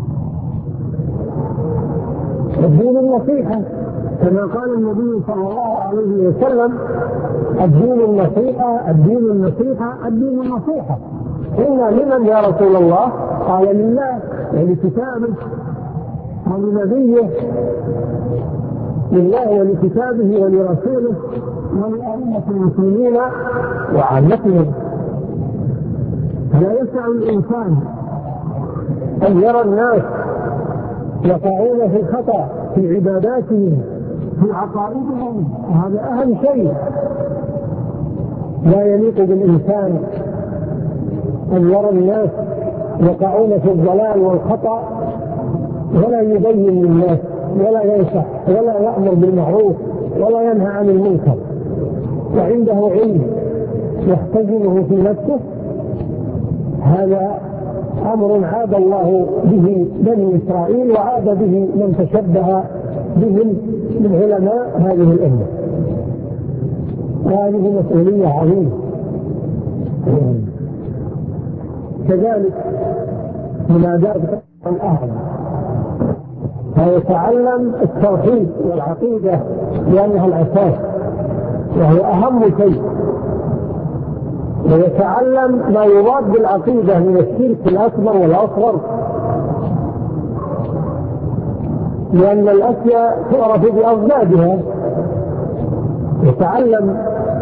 الدين النصيحة كما قال النبي صلى الله عليه وسلم: الدين النصيحة، الدين النصيحة، الدين النصيحة. قلنا: لمن يا رسول الله؟ قال: لله ولكتابه ولنبيه، لله ولكتابه ولرسوله ولأئمة المسلمين وعامتهم. لا يسع الإنسان أن يرى الناس يقعون في الخطأ في عباداتهم في عقائدهم، وهذا أهم شيء. لا يليق بالإنسان أن يرى الناس يقعون في الضلال والخطأ ولا يبين للناس ولا ينصح ولا يأمر بالمعروف ولا ينهى عن المنكر، وعنده علم يحتجمه في نفسه. هذا أمر عاد الله به بني إسرائيل وعاد به من تشبه بهم من علماء هذه الأمة. وهذه مسؤولية عظيمة. كذلك من آداب الأهل فيتعلم التوحيد والعقيدة لأنها الأساس وهي أهم شيء، ويتعلم ما يضاد بالعقيدة من الشرك الأكبر والأصغر، لأن الأشياء تعرف بأضدادها. يتعلم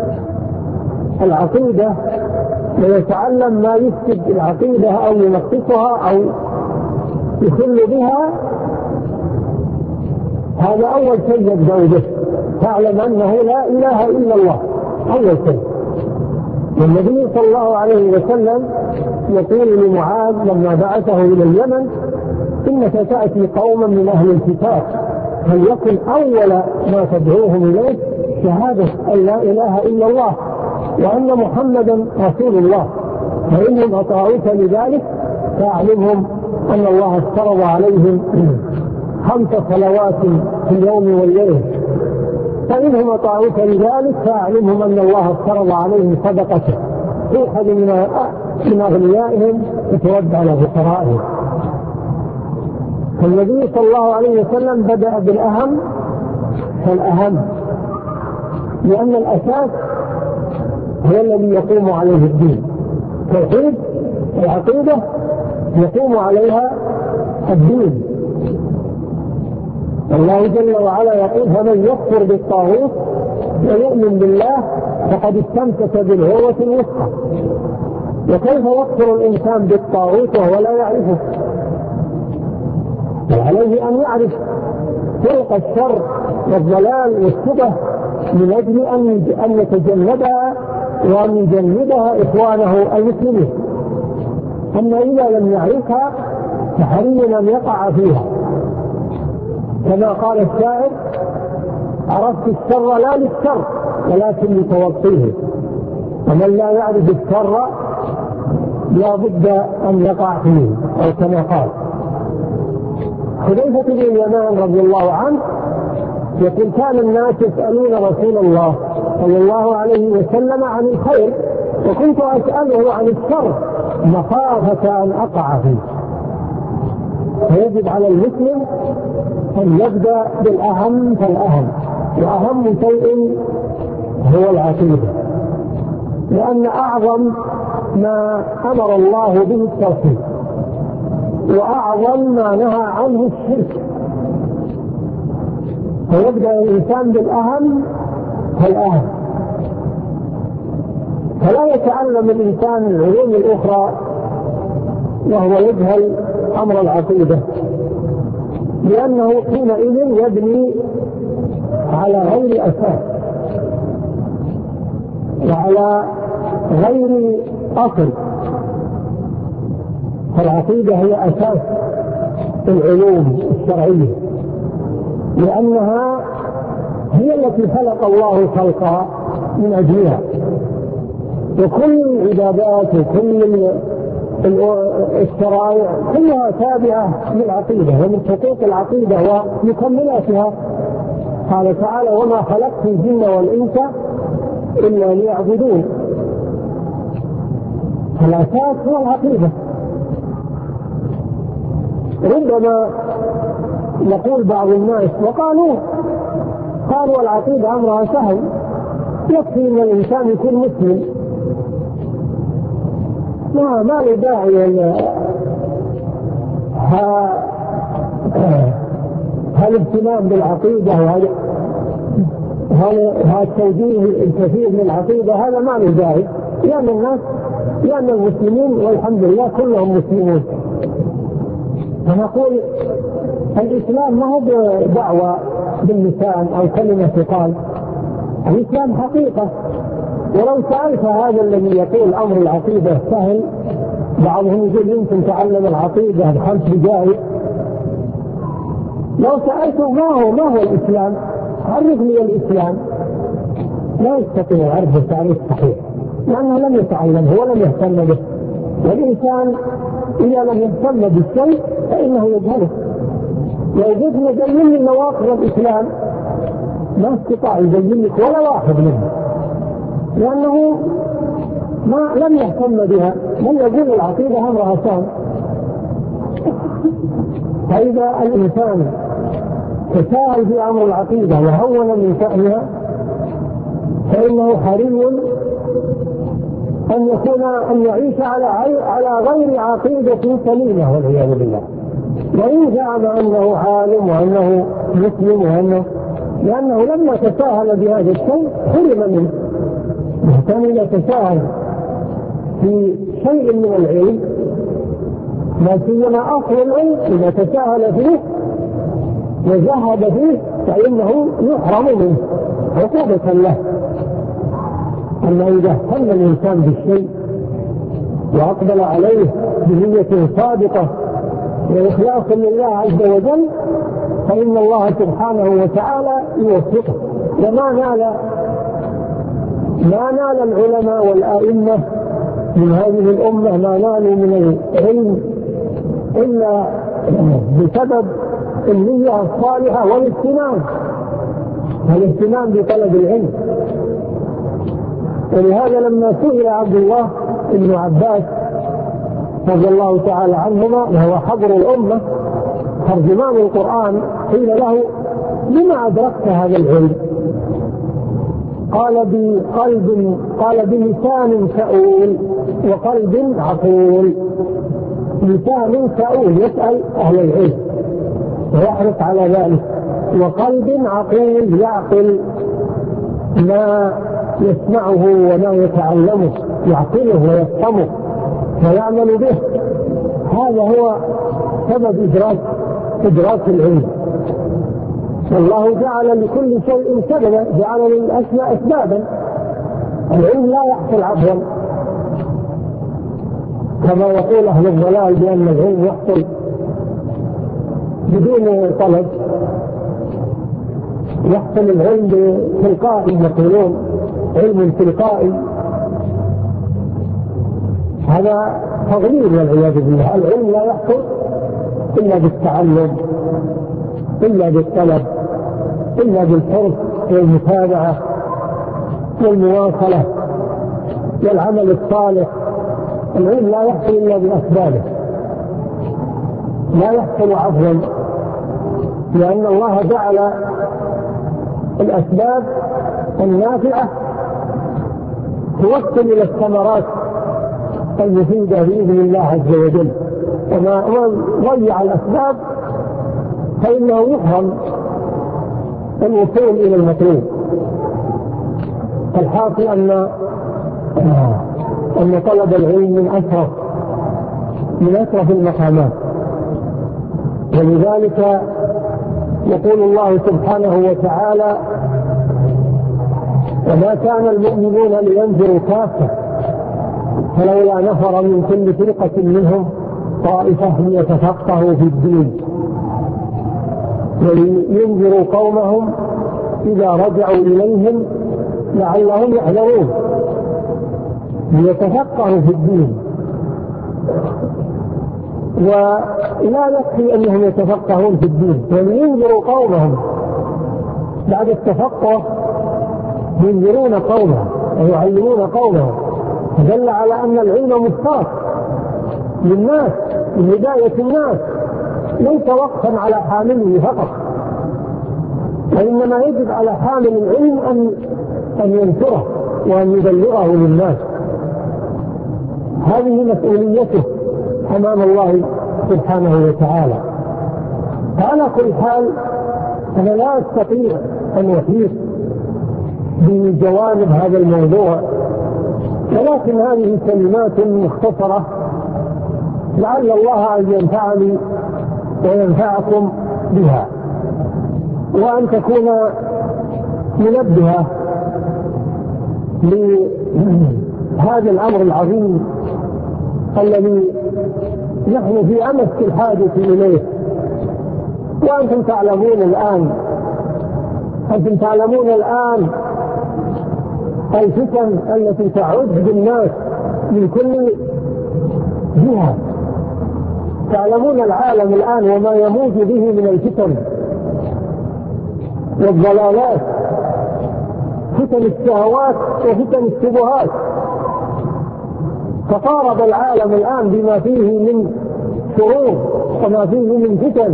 العقيدة ويتعلم ما يفسد العقيدة أو ينقصها أو يخل بها. هذا أول شيء يبدأ به، تعلم أنه لا إله إلا الله، أول شيء. والنبي صلى الله عليه وسلم يقول لمعاذ لما بعثه إلى اليمن: إنك تأتي قوما من أهل الكتاب فليكن أول ما تدعوهم إليه شهادة أن لا إله إلا الله وأن محمدا رسول الله، فإنهم أطاعوك لذلك فأعلمهم أن الله افترض عليهم 5 صلوات في اليوم والليل، فإنهم أطاعوك لذلك فأعلمهم أن الله افترض عليهم صدقة تؤخذ من أغنيائهم وترد على فقرائهم. فالنبي صلى الله عليه وسلم بدأ بالأهم فالأهم، لأن الأساس هو الذي يقوم عليه الدين. توحيد العقيدة يقوم عليها الدين. الله جل وعلا يقول فمن يكفر بالطاغوت ويؤمن بالله فقد استمسك بالعروة الوثقى. وكيف يكفر الإنسان بالطاغوت وهو لا يعرفه؟ وعليه أن يعرف طرق الشر والضلال والشبه من أجل أن يتجنبها وأن يجنبها إخوانه المسلمين. أما إذا لم يعرفها فحري أن يقع فيها، كما قال الشاعر: عرفت الشر لا للشر ولكن لتوقيه. ومن لا يعرف الشر لا بد أن يقع فيه، أو كما قال حذيفة بن اليمان رضي الله عنه يقول: كان الناس يسألون رسول الله صلى الله عليه وسلم عن الخير وكنت أسأله عن الشر مخافة أن أقع فيه. فيجب على المسلم أن يبدأ بالأهم فالأهم، وأهم شيء هو العقيدة، لأن أعظم ما أمر الله به التوحيد، وأعظم ما نهى عنه الشرك. فيبدأ الإنسان بالأهم فالأهم، فلا يتعلم الإنسان العلوم الأخرى وهو يجهل أمر العقيدة، لأنه حينئذ يبني على غير أساس وعلى غير أصل. فالعقيدة هي أساس العلوم الشرعية، لأنها هي التي خلق الله خلقها من أجلها. وكل العبادات وكل الشرائع كلها تابعة للعقيدة ومن حقوق العقيدة ومكملاتها. قال تعالى: وما خلقت الجن والإنس إلا ليعبدون. الأساس هو العقيدة. ربما يقول بعض الناس قالوا العقيدة أمرها سهل، يكفي أن الإنسان يكون مسلم، ما له داعي الاهتمام بالعقيدة وهذا التوجيه الكثير من العقيدة، هذا ما له داعي، لأن المسلمين والحمد لله كلهم مسلمون. فنقول الإسلام ما هو دعوة باللسان أو كلمة تقال، الإسلام حقيقة. ولو سألت هذا الذي يقول أمر العقيدة سهل، بعضهم يقول يمكن تعلم العقيدة ب5 دقائق، لو سألته ما هو الإسلام، عرفني الإسلام، لا يستطيع يعرفه تعريف صحيح، لأنه لم يتعلمه ولم يهتم به. والإنسان إذا لم يهتم بالشيء فإنه يجهله. لو قلت بين لي نواقض الإسلام ما استطاع يبين لك ولا واحد منه، لأنه لم يهتم بها، من يقول العقيدة أمرها سهل. فإذا الإنسان تساهل في أمر العقيدة وهون من شأنها فإنه حري أن يعيش على غير عقيدة سليمة والعياذ بالله. وإن زعم أنه عالم وأنه مسلم لأنه لما تساهل بهذا الشيء حرم منه. كان إذا تساهل في شيء من العلم، لا سيما أصل العلم، إذا تساهل فيه وزهد فيه فإنه يحرم منه عقوبة له. أما إذا اهتم الإنسان بالشيء وأقبل عليه بنية صادقة وإخلاص لله عز وجل فإن الله سبحانه وتعالى يوفقه. وما نال العلماء والآئمة من هذه الأمة ما نالوا من العلم إلا بسبب النية الصالحة والاهتمام بطلب العلم. ولهذا لما سئل عبد الله بن عباس رضي الله تعالى عنهما وهو حبر الأمة ترجمان القرآن، قيل له: لما أدركت هذا العلم؟ قال بلسان سؤول وقلب عقول. لسان سؤول يسأل أهل العلم ويحرص على ذلك، وقلب عقيل يعقل ما يسمعه وما يتعلمه، يعقله ويفهمه ويعمل به. هذا هو سبب إدراك العلم. والله جعل لكل شيء سببا، جعل للأشياء أسبابا. العلم لا يحصل عفوا كما يقول أهل الضلال بأن العلم يحصل بدون طلب، يحصل العلم تلقائي، يقولون علم تلقائي. هذا تضليل والعياذ بالله. العلم لا يحصل إلا بالتعلم، إلا بالطلب، إلا بالحرص والمتابعة والمواصلة والعمل الصالح. العلم لا يحصل إلا بأسبابه، لا يحصل عفوا، لأن الله جعل الأسباب النافعة توصل إلى الثمرات المفيدة بإذن الله عز وجل. وما ضيع الأسباب فإنه يحرم الوصول إلى المطلوب. الحاصل أن طلب العلم من أشرف المقامات. ولذلك يقول الله سبحانه وتعالى: وما كان المؤمنون لينفروا كافة فلولا نفر من كل فرقة منهم طائفة ليتفقهوا في الدين ولينذروا قومهم إذا رجعوا إليهم لعلهم يحذرون. ليتفقهوا في الدين، ولا يكفي أنهم يتفقهون في الدين، ولينذروا قومهم. بعد التفقه ينذرون قومهم ويعلمون قومهم. دل على أن العلم مشترك للناس، لهداية الناس، ليس وقفا على حامله فقط، وإنما يجب على حامل العلم أن ينشره وأن يبلغه للناس. هذه مسؤوليته أمام الله سبحانه وتعالى. على كل حال أنا لا أستطيع أن أحيط بجوانب هذا الموضوع، ولكن هذه كلمات مختصرة لعل الله أن ينفعني وينفعكم بها، وأن تكون منبهة لهذا الأمر العظيم الذي نحن في أمس الحاجة إليه. وأنتم تعلمون الآن الفتن التي تعج بالناس من كل جهة. تعلمون العالم الآن وما يموت به من الفتن والضلالات، فتن الشهوات وفتن الشبهات. تقارب العالم الآن بما فيه من شرور وما فيه من فتن،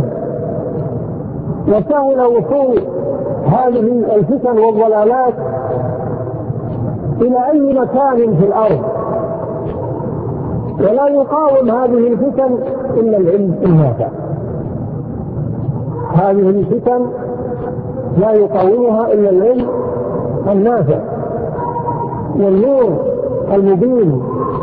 وسهل وصول هذه الفتن والضلالات إلى أي مكان في الأرض، ولا يقاوم هذه الفتن إلا العلم النافع. هذه الفتن لا يقاومها إلا العلم النافع والنور المبين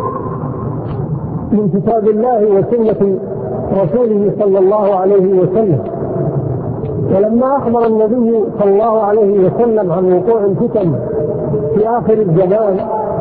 من كتاب الله وسنة رسوله صلى الله عليه وسلم. ولما أخبر النبي صلى الله عليه وسلم عن وقوع الفتن في آخر الزمان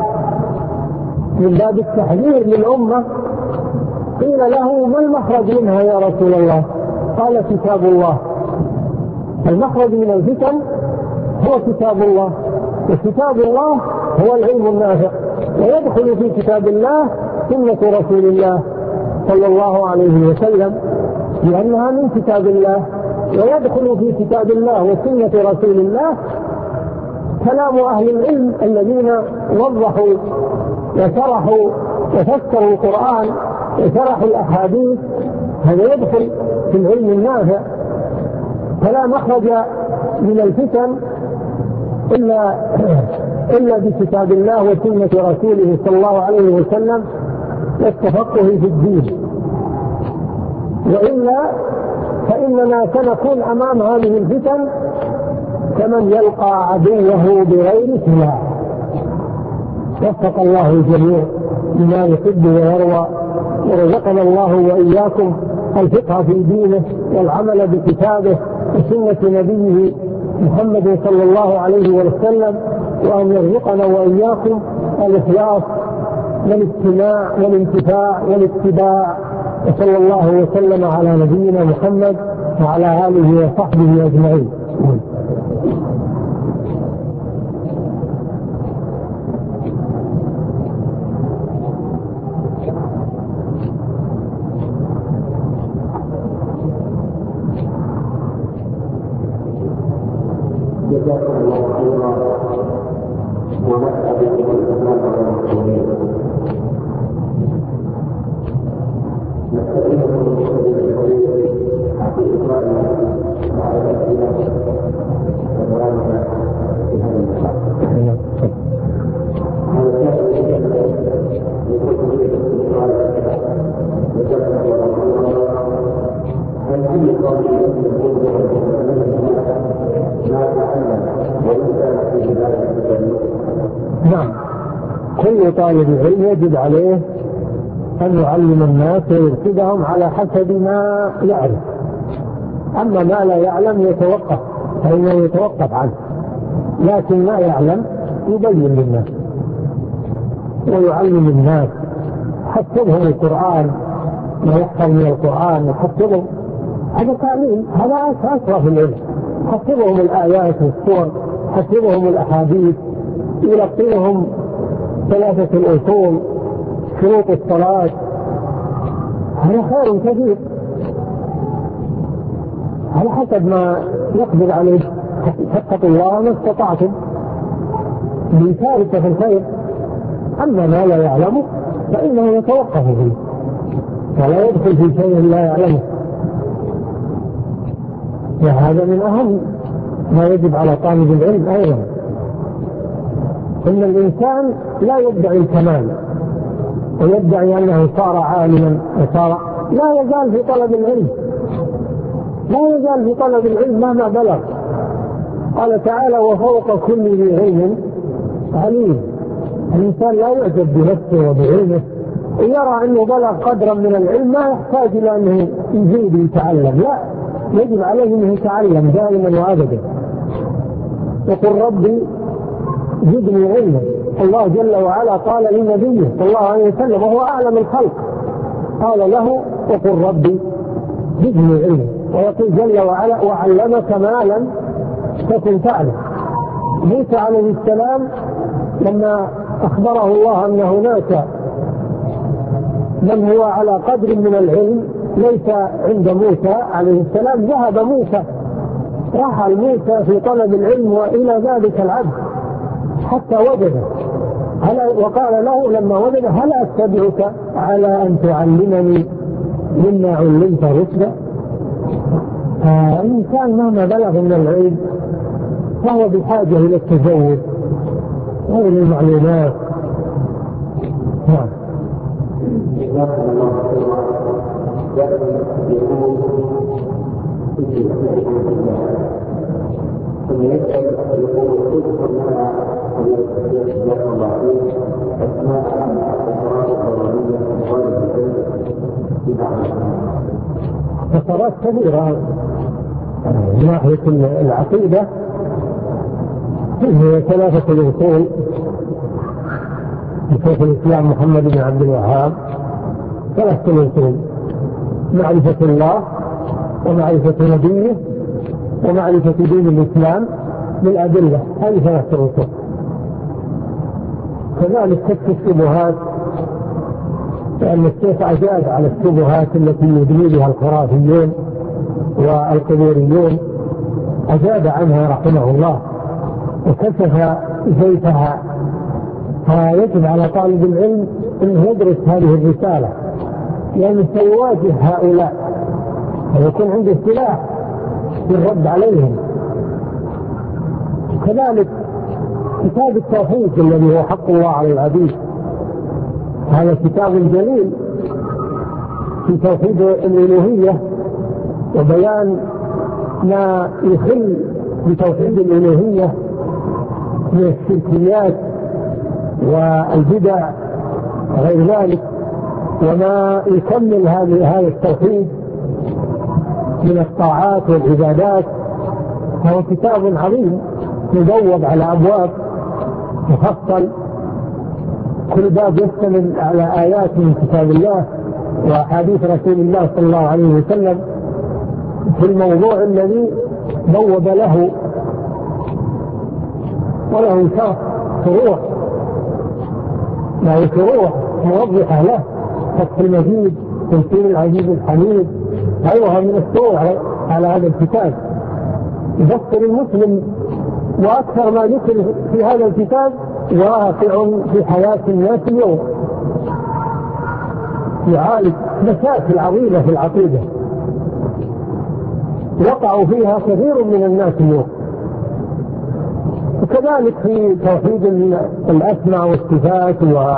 من باب التحذير للأمة، قيل له: ما المخرج منها يا رسول الله؟ قال: كتاب الله. المخرج من الفتن هو كتاب الله، وكتاب الله هو العلم النافع، ويدخل في كتاب الله سنة رسول الله صلى الله عليه وسلم لأنها من كتاب الله، ويدخل في كتاب الله وسنة رسول الله كلام أهل العلم الذين وضحوا وشرحوا وفسروا القرآن وشرحوا الأحاديث. هذا يدخل في العلم النافع. فلا مخرج من الفتن إلا بكتاب الله وسنة رسوله صلى الله عليه وسلم والتفقه في الدين، وإلا فإننا سنكون أمام هذه الفتن كمن يلقى عدوه بغير سلاح. وفق الله الجميع لما يحب ويروى، ورزقنا الله وإياكم الفقه في دينه والعمل بكتابه وسنة نبيه محمد صلى الله عليه وسلم، وأن يرزقنا وإياكم الإخلاص والاستماع والانتفاع والاتباع. وصلى الله وسلم على نبينا محمد وعلى آله وصحبه أجمعين. جزاكم الله خيرا ونسأل بكم الإسلام على المسلمين. نستعينكم بالخير الكريم في إقرارنا وعلى الأسئلة وبرامجنا في هذا المكان. هذا سائل لكل الاستقرار جزاكم الله خيرا. هل كل قول يقول ما تعلم ويسأل في ذلك التعليم؟ نعم، كل طالب علم يجب عليه أن يعلم الناس ويرشدهم على حسب ما يعرف. أما ما لا يعلم يتوقف، فإنه يتوقف عنه، لكن ما يعلم يبين للناس ويعلم الناس. حفظهم القرآن، ما يحفظ من القرآن يحفظهم، هذا تعليم، هذا أسرى في العلم. حفظهم الآيات والسور، حفظهم الأحاديث، يلقنهم 3 الأصول، شروط الصلاة، هذا خير كثير على حسب ما يقدر عليه. فاتقوا الله ما استطعتم ليشارك في الخير. أما ما لا يعلمه فإنه يتوقف فيه ولا يدخل في شيء لا يعلمه. وهذا من أهم ما يجب على طالب العلم أيضا، إن الإنسان لا يدعي الكمال ويدعي أنه صار عالما وصار، لا يزال في طلب العلم، لا يزال في طلب العلم مهما بلغ. قال تعالى وفوق كل ذي علم عليم. الإنسان لا يعجب بنفسه وبعلمه، يرى أنه بلغ قدرا من العلم ما يحتاج إلى أنه يزيد يتعلم، لا، يجب عليه أنه يتعلم دائما وأبدا. يقول ربي زدني علما. الله جل وعلا قال لنبيه صلى الله عليه وسلم وهو أعلم الخلق، قال له وقل ربي زدني علما. ويقول جل وعلا وعلمك ما لم تكن تعلم. موسى عليه السلام لما أخبره الله أن هناك من هو على قدر من العلم ليس عند موسى عليه السلام، ذهب موسى، رحل موسى في طلب العلم وإلى ذلك العبد حتى وجده، وقال له لما وجده هل أتبعك على أن تعلمني مما علمت رشدا. الإنسان مهما بلغ من العلم فهو بحاجة إلى التزود وإلى المعلومات. نعم. جزاكم الله خيرا. يقول ثم يسأل يقول اذكر لنا جزاكم الله خير أسماء الفترات القرآنية طالب العلم بدعوة. فترات كبيرة من ناحية العقيدة هي 3 الأصول لشيخ الإسلام محمد بن عبد الوهاب. 3 الأصول: معرفة الله ومعرفة نبيه ومعرفة دين الإسلام بالأدلة. هذه 3 الأصول. كذلك كشف الشبهات، لأن الشيخ أجاب على الشبهات التي يدلي بها الخرافيون والقبوريون، أجاب عنها رحمه الله وكشف زيتها. فيجب على طالب العلم أنه يدرس هذه الرسالة، لأنه سيواجه هؤلاء ويكون عنده سلاح بالرد عليهم. كذلك كتاب التوحيد الذي هو حق الله على العبيد، هذا كتاب جليل في توحيد الألوهية، وبيان ما يخل بتوحيد الألوهية من الشركيات والبدع وغير ذلك، وما يكمل هذا التوحيد من الطاعات والعبادات. فهو كتاب عظيم مبوب على أبواب مفصل، كل باب يشتمل على آيات من كتاب الله وأحاديث رسول الله صلى الله عليه وسلم في الموضوع الذي بوب له، وله شروح موضحة له، فتح المجيد، تفسير العزيز الحميد، غيرها من الشروح على هذا الكتاب يذكر المسلم. وأكثر ما ذكر في هذا الكتاب واقع في حياة الناس اليوم، يعالج مشاكل عظيمة في العقيدة وقعوا فيها كثير من الناس اليوم. وكذلك في توحيد الأسماء والصفات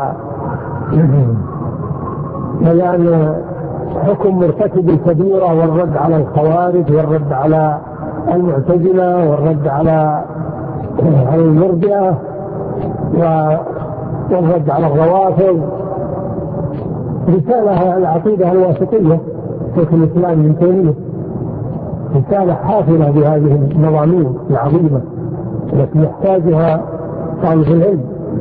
وبيان حكم مرتكب الكبيرة والرد على الخوارج والرد على المعتزلة والرد على المرجئة والرد على الروافض. رسالة العقيدة الواسطية شيخ الإسلام ابن تيمية، رسالة حافلة بهذه المضامين العظيمة التي يحتاجها طالب العلم.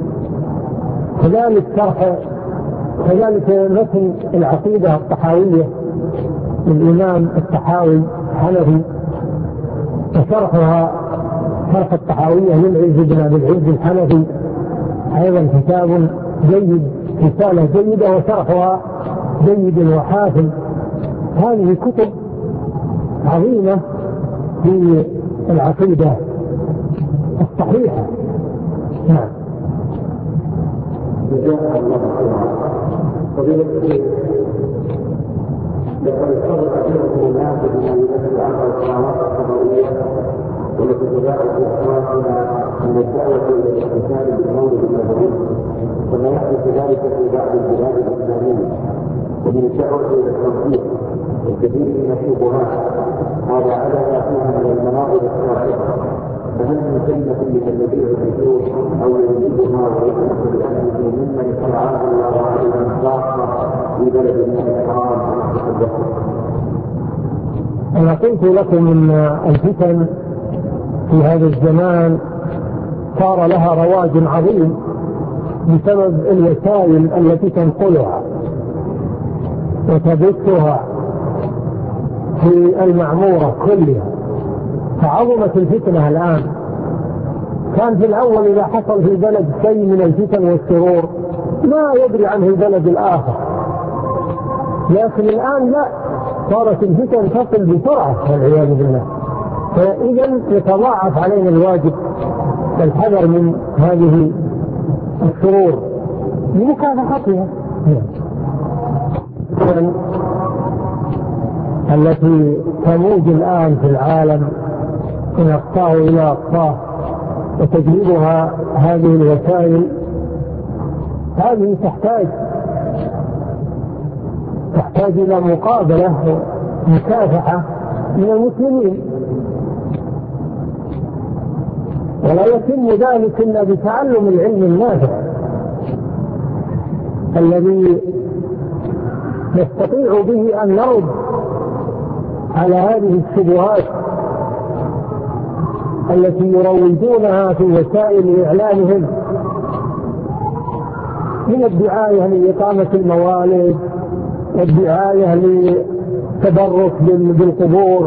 كذلك متن العقيدة الطحاوية للإمام الطحاوي حنفي، وشرحها شرح الطحاوية للعز بن أبي العز الحنفي أيضا كتاب جيد، رسالة جيدة وشرحها جيد وحافل. هذه كتب عظيمة في العقيدة الصحيحة. نعم. لقد صدر كثير من الناس بما يدل على القرارات القضائية والتي تداعى في أخلاقنا من الدعوة إلى الاحتفال بالمولد النبوي، كما يحدث ذلك في بعض البلاد الإسلامية، ومن الدعوة إلى التنظيم الكثير من الشبهات هذا على ما فيها من المناظر الصالحة. فهل من كلمة للذين يدعون أو يريدها ويحدث بأنه ممن شرعه الله عليهم خاصة في بلد الله الحرام؟ أنا قلت لكم إن الفتن في هذا الزمان صار لها رواج عظيم بسبب الوسائل التي تنقلها وتبثها في المعمورة كلها، فعظمت الفتنة الآن. كان في الأول إذا حصل في البلد شيء من الفتن والشرور ما يدري عنه البلد الآخر، لكن الآن لا، صارت الفتن تصل بسرعة والعياذ بالله. فإذا يتضاعف علينا الواجب والحذر من هذه الشرور لمكافحتها. التي تموج الآن في العالم من أقطار إلى أقطار وتجلبها هذه الوسائل، هذه تحتاج إلى مقابلة ومكافحة من المسلمين، ولا يتم ذلك إلا بتعلم العلم النافع الذي نستطيع به أن نرد على هذه الشبهات التي يروجونها في وسائل إعلامهم من الدعاية لإقامة الموالد والدعاية للتبرك بالقبور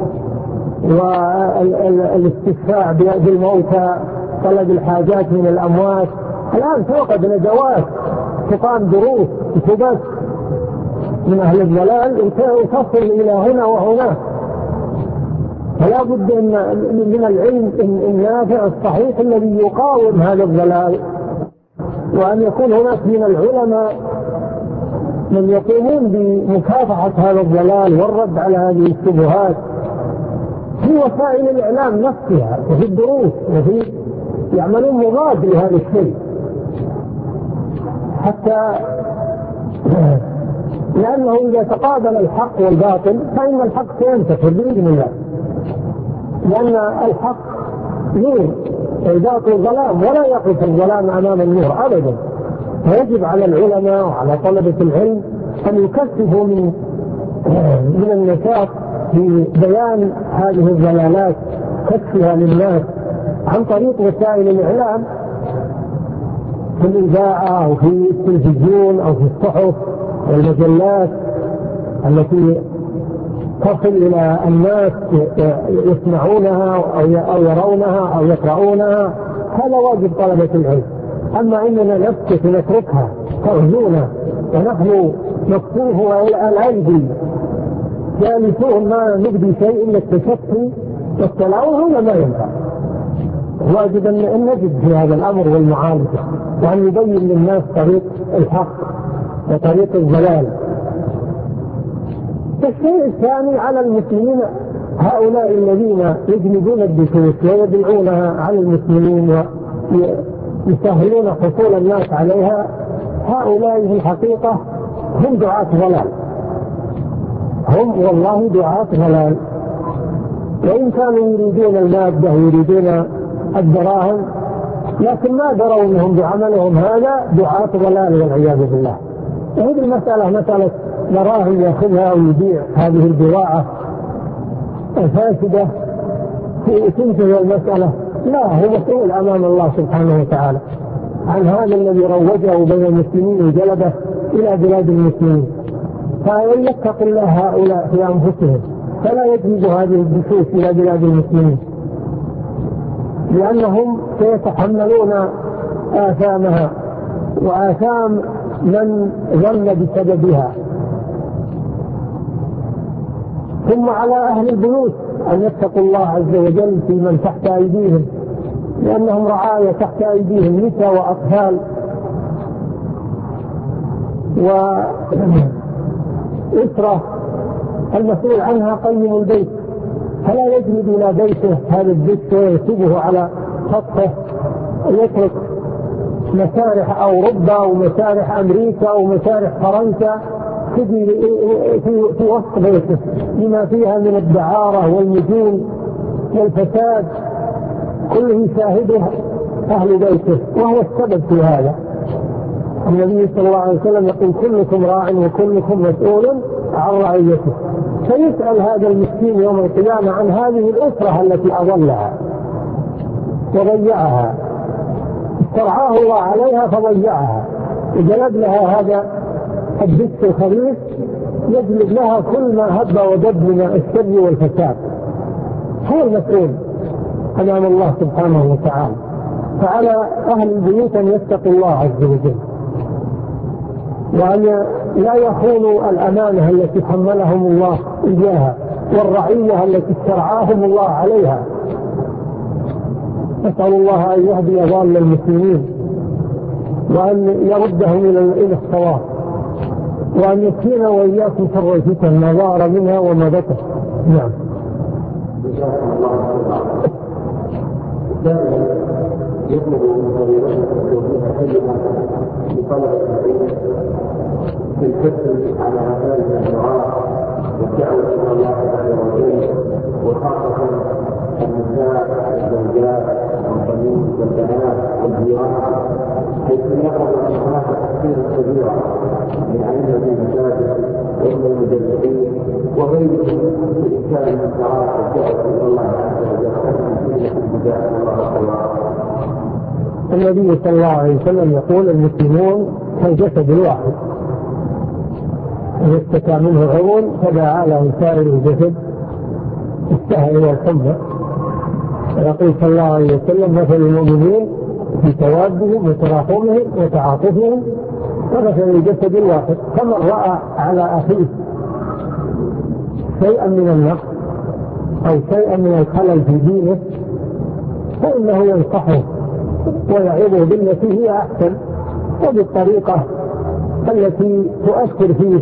والاستشفاع بالموتى، طلب الحاجات من الأموات. الآن توقد ندوات، تقام دروس وتبث من أهل الضلال وتصل إلى هنا وهنا. فلا بد من العلم النافع الصحيح الذي يقاوم هذا الضلال، وأن يكون هناك من العلماء من يقومون بمكافحة هذا الضلال والرد على هذه الشبهات في وسائل الإعلام نفسها وفي الدروس، وفي يعملون مضاد لهذا الشيء حتى لأنه إذا تقابل الحق والباطل فإن الحق سينتصر بإذن الله، لأن الحق نور والباطل ظلام، ولا يقف الظلام أمام النور أبدا. فيجب على العلماء وعلى طلبة العلم أن يكثفوا من النشاط في بيان هذه الضلالات، كشفها للناس عن طريق وسائل الإعلام في الإذاعة أو في التلفزيون أو في الصحف والمجلات التي تصل إلى الناس يسمعونها أو يرونها أو يقرؤونها. هذا واجب طلبة العلم. أما إننا نسكت ونتركها تغزونا ونحن نكتوه والأيدي جالسون ما نبدي شيء إلا التشكي والتلاوه، هذا ما ينفع. واجب أن نجد في هذا الأمر والمعالجة، وأن يبين للناس طريق الحق وطريق الضلال. الشيء الثاني على المسلمين، هؤلاء الذين يجلبون الدسوس ويدعونها على المسلمين ويسهلون حصول الناس عليها، هؤلاء في الحقيقة هم دعاة ضلال، هم والله دعاة ضلال. وإن كانوا يريدون المادة ويريدون الدراهم، لكن ما دروا أنهم بعملهم هذا دعاة ضلال والعياذ بالله. وهذه المسألة مسألة دراهم يأخذها ويبيع هذه البضاعة الفاسدة تنتهي المسألة. لا، هو مسؤول أمام الله سبحانه وتعالى عن هذا الذي روجه بين المسلمين وجلبه إلى بلاد المسلمين. فليتق الله هؤلاء في أنفسهم، فلا يجلب هذه الدسوس إلى بلاد المسلمين، لأنهم سيتحملون آثامها وآثام من ظل بسببها. ثم على أهل البيوت أن يتقوا الله عز وجل في من تحت أيديهم، لأنهم رعاية تحت أيديهم، نساء وأطفال وأسرة المسؤول عنها قيم البيت، فلا يجلب إلى بيته هذا البيت ويسيبه على سطحه، يترك مسارح أوروبا ومسارح أمريكا ومسارح فرنسا تجي في وسط بيته لما فيها من الدعارة والنجوم والفساد، كله يشاهده أهل بيته وهو السبب في هذا. النبي صلى الله عليه وسلم يقول كلكم راع وكلكم مسؤول عن رعيته. فيسأل هذا المسكين يوم القيامة عن هذه الأسرة التي أضلها وضيعها، استرعاه الله عليها فضيعها، وجلب لها هذا الدس الخبيث، يجلب لها كل ما هب ودب من الشر والفساد. هو المسؤول أمام الله سبحانه وتعالى. فعلى أهل البيوت أن يتقوا الله عز وجل، وأن لا يخونوا الأمانة التي حملهم الله إياها والرعية التي استرعاهم الله عليها. نسأل الله أن يهدي ضال المسلمين وأن يردهم إلى الصواب، وأن يكفينا وإياكم شر الفتن ما ظهر منها وما بطن. نعم. يطلب من طريقة توجيه كلمة لطلبة العلم في الحث على هذه الدعاء والدعوة إلى الله عز وجل، وخاصة النساء والزوجات والبنين والبنات والجيران، حيث يقع أن هناك تأثير كبيرة من أئمة المساجد ومن المدرسين وغيرهم في إرسال الدعاء والدعوة إلى الله عز وجل. النبي صلى الله عليه وسلم يقول المسلمون كالجسد الواحد، إذا اشتكى منه عضو فدعا له سائر الجسد السهل والحمى. ويقول صلى الله عليه وسلم مثل المؤمنين في توادهم وتراحمهم وتعاطفهم كمثل الجسد الواحد، فمن رأى على أخيه شيئا من النقص أو شيئا من الخلل في دينه فإنه ينصحه ويعظه بالتي هي أحسن وبالطريقة التي تؤثر فيه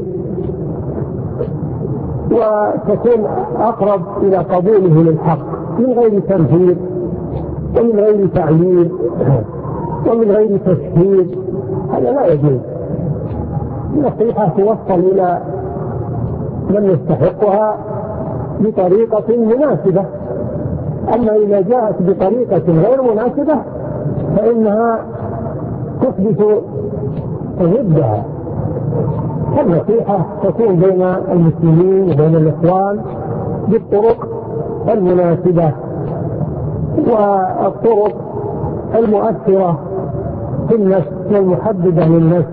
وتكون أقرب إلى قبوله للحق، من غير تنفير ومن غير تعيير ومن غير تشهير. هذا لا يجوز. النصيحة توصل إلى من يستحقها بطريقة مناسبة. أما إذا جاءت بطريقة غير مناسبة فإنها تحدث ضدها. فالنصيحة تكون بين المسلمين وبين الإخوان بالطرق المناسبة والطرق المؤثرة في النفس والمحددة للنفس.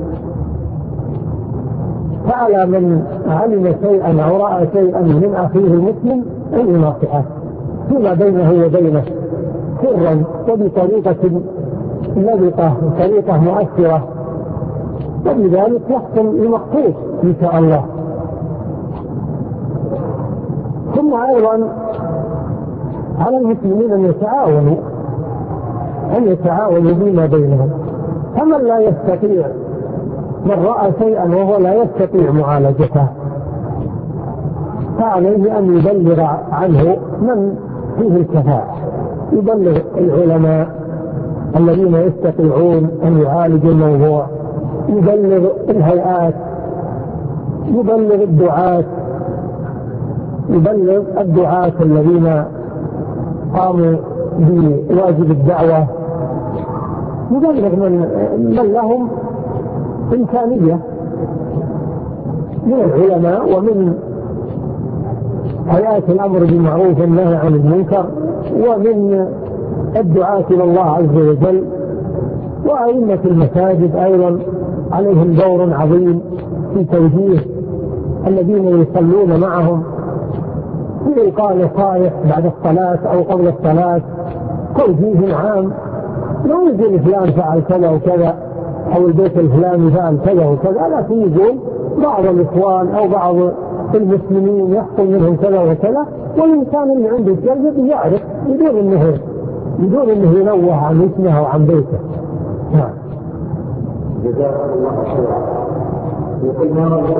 فعلى من علم شيئا أو رأى شيئا من أخيه المسلم أن ينصحه فيما بينه وبينه سرا وبطريقة لبقة وطريقة مؤثرة، وبذلك يحصل المقصود إن شاء الله. ثم أيضا على المسلمين أن يتعاونوا فيما بينهم. فمن لا يستطيع، من رأى شيئا وهو لا يستطيع معالجته، فعليه أن يبلغ عنه من فيه الكفاءة، يبلغ العلماء الذين يستطيعون أن يعالجوا الموضوع، يبلغ الهيئات، يبلغ الدعاة الذين قاموا بواجب الدعوة، يبلغ من لهم إمكانية من العلماء ومن هيئات الأمر بالمعروف والنهي عن المنكر ومن الدعاة إلى الله عز وجل، وأئمة المساجد أيضا عليهم دور عظيم في توجيه الذين يصلون معهم، في إلقاء نصائح بعد الصلاة أو قبل الصلاة، توجيه عام. لا يقول فلان فعل كذا وكذا أو البيت الفلاني فعل كذا وكذا، لكن يقول بعض الإخوان أو بعض المسلمين يحصل منهم كذا وكذا، والإنسان اللي عنده الجلد يعرف بدون أنه ينوه عن اسمه أو عن بيته. نعم. جزاك الله خيرا. يقول ما رأيك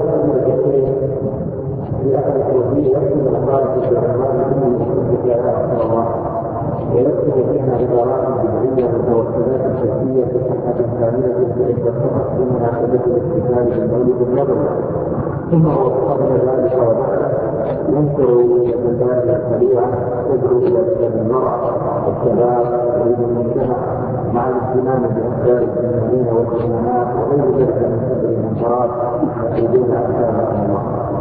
في أحد التوحيد يحكم الأخبار في العنوان من المسلمين يا رسول الله، ويكتب فيها عبارات بدعية وتوسلات الشركية في الصحة الثانية عند الصحة بمناسبة الاحتفال بالمولد النبوي، ثم هو قبل ذلك وبعده ينكر البلدان السريعة تدعو إلى إسلام المرأة والشباب وإلى المجتمع مع الاهتمام بأفكار المسلمين والمسلمات وغير ذلك من سبب المنكرات يدون أحكام الله.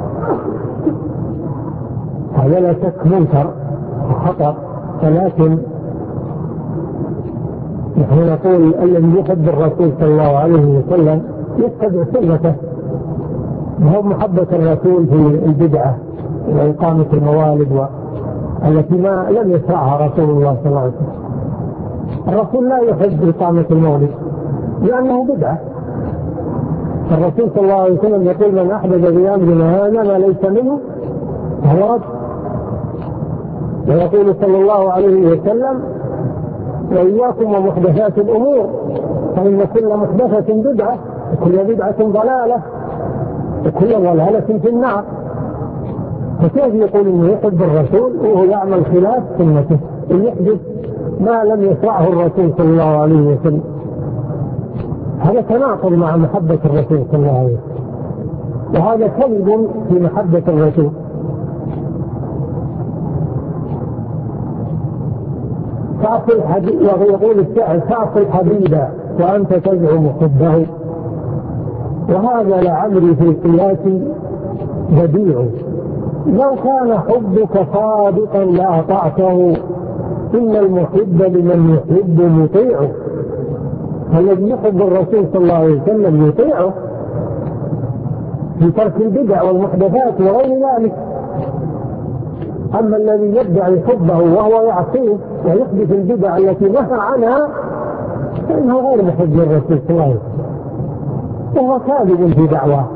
هذا لا شك منكر وخطأ، ولكن نحن نقول الذي يحب الرسول صلى الله عليه وسلم يتبع سنته، وهو محبة الرسول في البدعة وإقامة الموالد التي ما لم يشرعها رسول الله صلى الله عليه وسلم. الرسول لا يحب إقامة المولد لأنه بدعة. الرسول صلى الله عليه وسلم يقول من أحدث في أمرنا هذا ما ليس منه فهو رد. ويقول صلى الله عليه وسلم وإياكم ومحدثات الأمور فإن كل محدثة بدعة وكل بدعة ضلالة وكل ضلالة في النار. فكيف يقول إنه يحب الرسول وهو يعمل خلاف سنته ويحدث ما لم يشرعه الرسول صلى الله عليه وسلم؟ هذا تناقض مع محبة الرسول صلى الله عليه وسلم، وهذا كذب في محبة الرسول. ويقول الشاعر تعصي الحبيب وأنت تزعم حبه، وهذا لعمري في القياس بديع. لو كان حبك صادقا لأطعته إن المحب لمن يحب مطيعه. الذي يحب الرسول صلى الله عليه وسلم يطيعه في ترك البدع والمحدثات وغير ذلك. أما الذي يدعي حبه وهو يعصيه ويحدث البدع التي نهى عنها فإنه غير محب للرسول صلى الله عليه وسلم وهو كاذب في دعواه.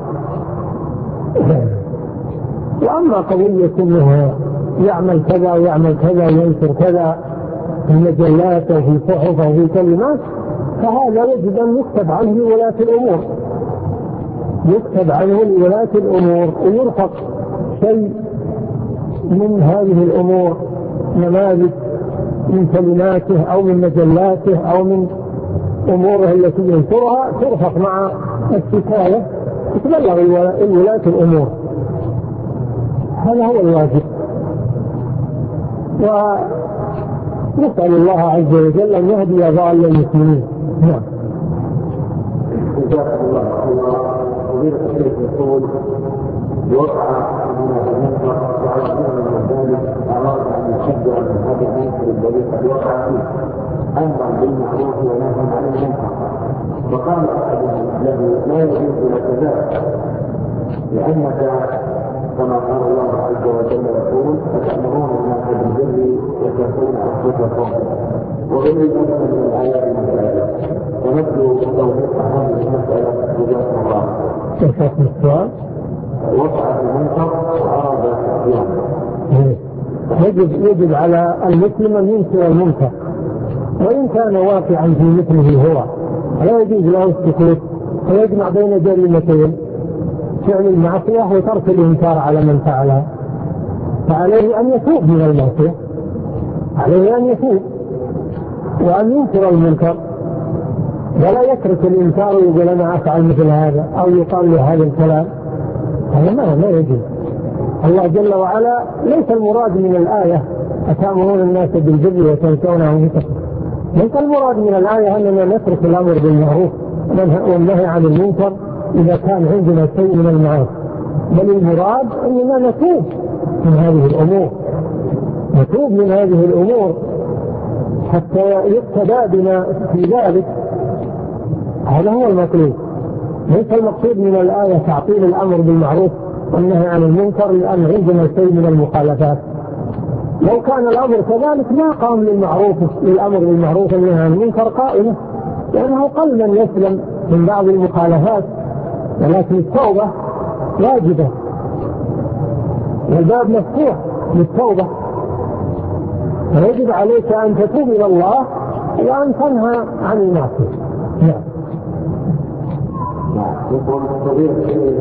وأما قضية أنه يعمل كذا ويعمل كذا وينشر كذا في مجلات وفي صحف وفي كلمات، فهذا يجب أن يكتب عنه لولاة الأمور، يكتب عنه لولاة الأمور ويرفق شيء من هذه الأمور، نماذج من كلماته أو من مجلاته أو من أموره التي ينشرها ترفق مع الشكاية يتبلغ الولاة الأمور، هذا هو الواجب. ونسأل الله عز وجل أن يهدي ضال المسلمين. نعم. جزاك الله خيرا. فضيلة الشيخ يقول وقع من المنكر وعلى من ذلك أراد أن يشجع من هذا المنكر الذي قد وقع فيه أمرا بالمعروف ونهى عن المنكر، فقال أحدهم له لا يجوز لك ذلك لأنك كما قال الله عز وجل يقول فتأمرون الناس بالبر وتنسون أنفسكم وغير ذلك من الآيات المسائل، فنبدو توضيح هذه المسألة جزاكم الله. شوف السؤال. وقع في المنكر وأراد الصيام. يجب على المسلم أن ينكر المنكر وإن كان واقعا في مثله هو، لا يجوز له السكوت ويجمع بين جريمتين، فعل المعصية وترك الإنكار على من فعلها. فعليه أن يتوب من المعصية، عليه أن يتوب وأن ينكر المنكر، ولا يترك الإنكار ويقول أنا أفعل مثل هذا أو يقال له هذا الكلام، هذا ما يجوز. الله جل وعلا ليس المراد من الآية أتأمرون الناس بالبر وتنسون أنفسكم، ليس المراد من الآية أننا نترك الأمر بالمعروف والنهي عن المنكر إذا كان عندنا شيء من المعاصي، بل المراد أننا نتوب من هذه الأمور، نتوب من هذه الأمور حتى يقتدى بنا في ذلك. هذا هو المطلوب، ليس المقصود من الآية تعطيل الأمر بالمعروف والنهي عن المنكر لأن عندنا شيء من المخالفات. لو كان الأمر كذلك ما قام للأمر بالمعروف والنهي عن المنكر قائمة، لأنه قل من يسلم من بعض المخالفات، ولكن التوبة واجبة والباب مفتوح للتوبة، فيجب عليك أن تتوب إلى الله وأن تنهى عن المعصية. نعم. يقول صغير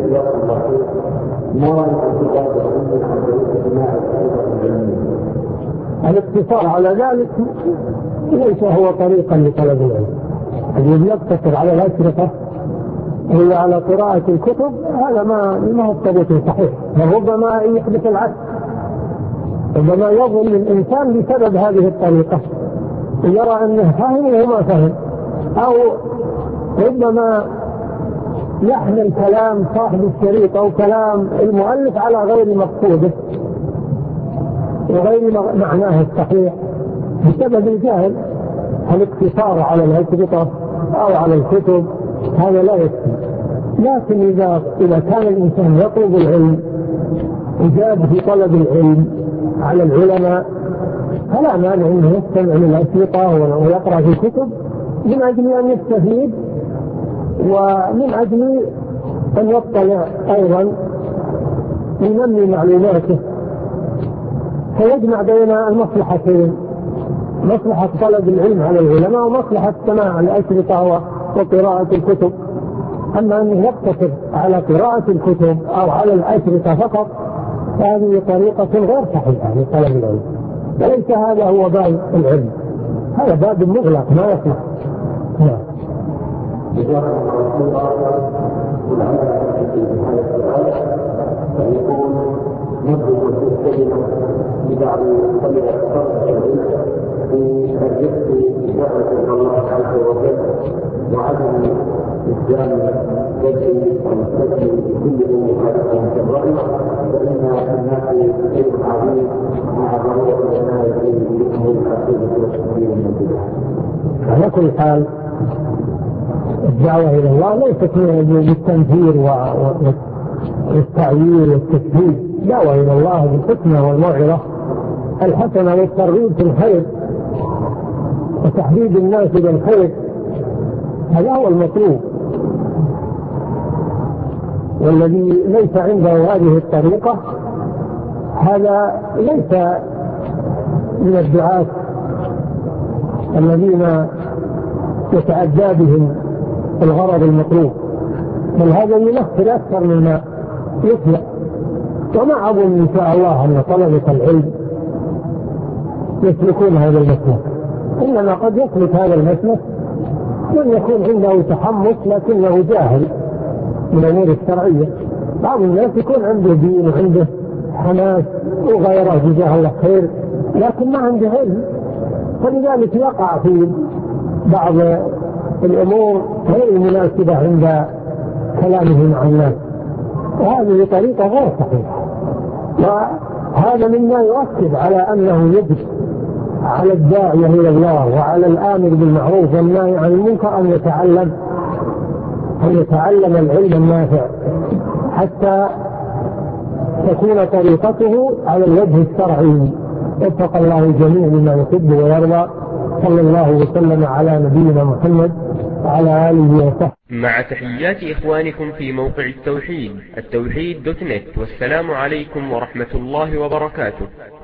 الاقتصار على ذلك ليس هو طريقا لطلب العلم. الذي يقتصر على الأشرطة إلا على قراءة الكتب هذا ما هو الطريق صحيح، وربما يحدث العكس، ربما يظن الإنسان بسبب هذه الطريقة يرى أنه فهم وما فهم، أو ربما يحمل كلام صاحب الشريط أو كلام المؤلف على غير مقصوده وغير معناه الصحيح بسبب الجهل. الاقتصار على الأشرطة أو على الكتب هذا لا يكفي، لكن إذا كان الإنسان يطلب العلم وجاب في طلب العلم على العلماء فلا مانع أنه يستمع للأشرطة ويقرأ في الكتب من أجل أن يستفيد ومن أجل أن يطلع أيضا ينمي معلوماته، فيجمع بين المصلحتين، مصلحة طلب العلم على العلماء ومصلحة سماع الأشرطة وقراءة الكتب. أما أنه يقتصر على قراءة الكتب أو على الأشرطة فقط فهذه طريقة غير صحيحة لطلب العلم، وليس هذا هو باب العلم، هذا باب مغلق ما يصلح. نعم. يقول نبذ الكلمة ببعض طلب العلم في الرفق بدعوة الله عز وجل وعدم إسلام الجد والمستجد كل مخالفة في الرأي، فإن الناس خير عظيم مع ضرورة العناية بأمور العقيدة والتنبيه من البدع. على كل حال الدعوة إلى الله ليست بالتنفير والتعيير والتكذيب، دعوة إلى الله بالحكمة والموعظة الحسنة والترغيب في الخير وتحديد الناس بالخير، هذا هو المطلوب. والذي ليس عنده هذه الطريقة هذا ليس من الدعاة الذين يتعدى بهم الغرض المطلوب، بل هذا ينفر أكثر مما يطلق. وما أظن إن شاء الله أن طلبة العلم يسلكون هذا المسلك، إنما قد يسلك هذا المسلك من يكون عنده تحمس لكنه جاهل من الأمور الشرعية. بعض الناس يكون عنده دين وعنده حماس وغيره جزاه الله خير، لكن ما عنده علم، فلذلك يقع في بعض الأمور غير المناسبة عند كلامه مع الناس، وهذه طريقة غير صحيحة. وهذا مما يؤكد على أنه يجب على الداعية إلى الله وعلى الآمر بالمعروف والنهي عن المنكر أن يتعلم العلم النافع حتى تكون طريقته على الوجه الشرعي. وفق الله الجميع لما يحب ويرضى. صلى الله وسلم على نبينا محمد وعلى آله وصحبه. مع تحيات إخوانكم في موقع التوحيد التوحيد.net، والسلام عليكم ورحمة الله وبركاته.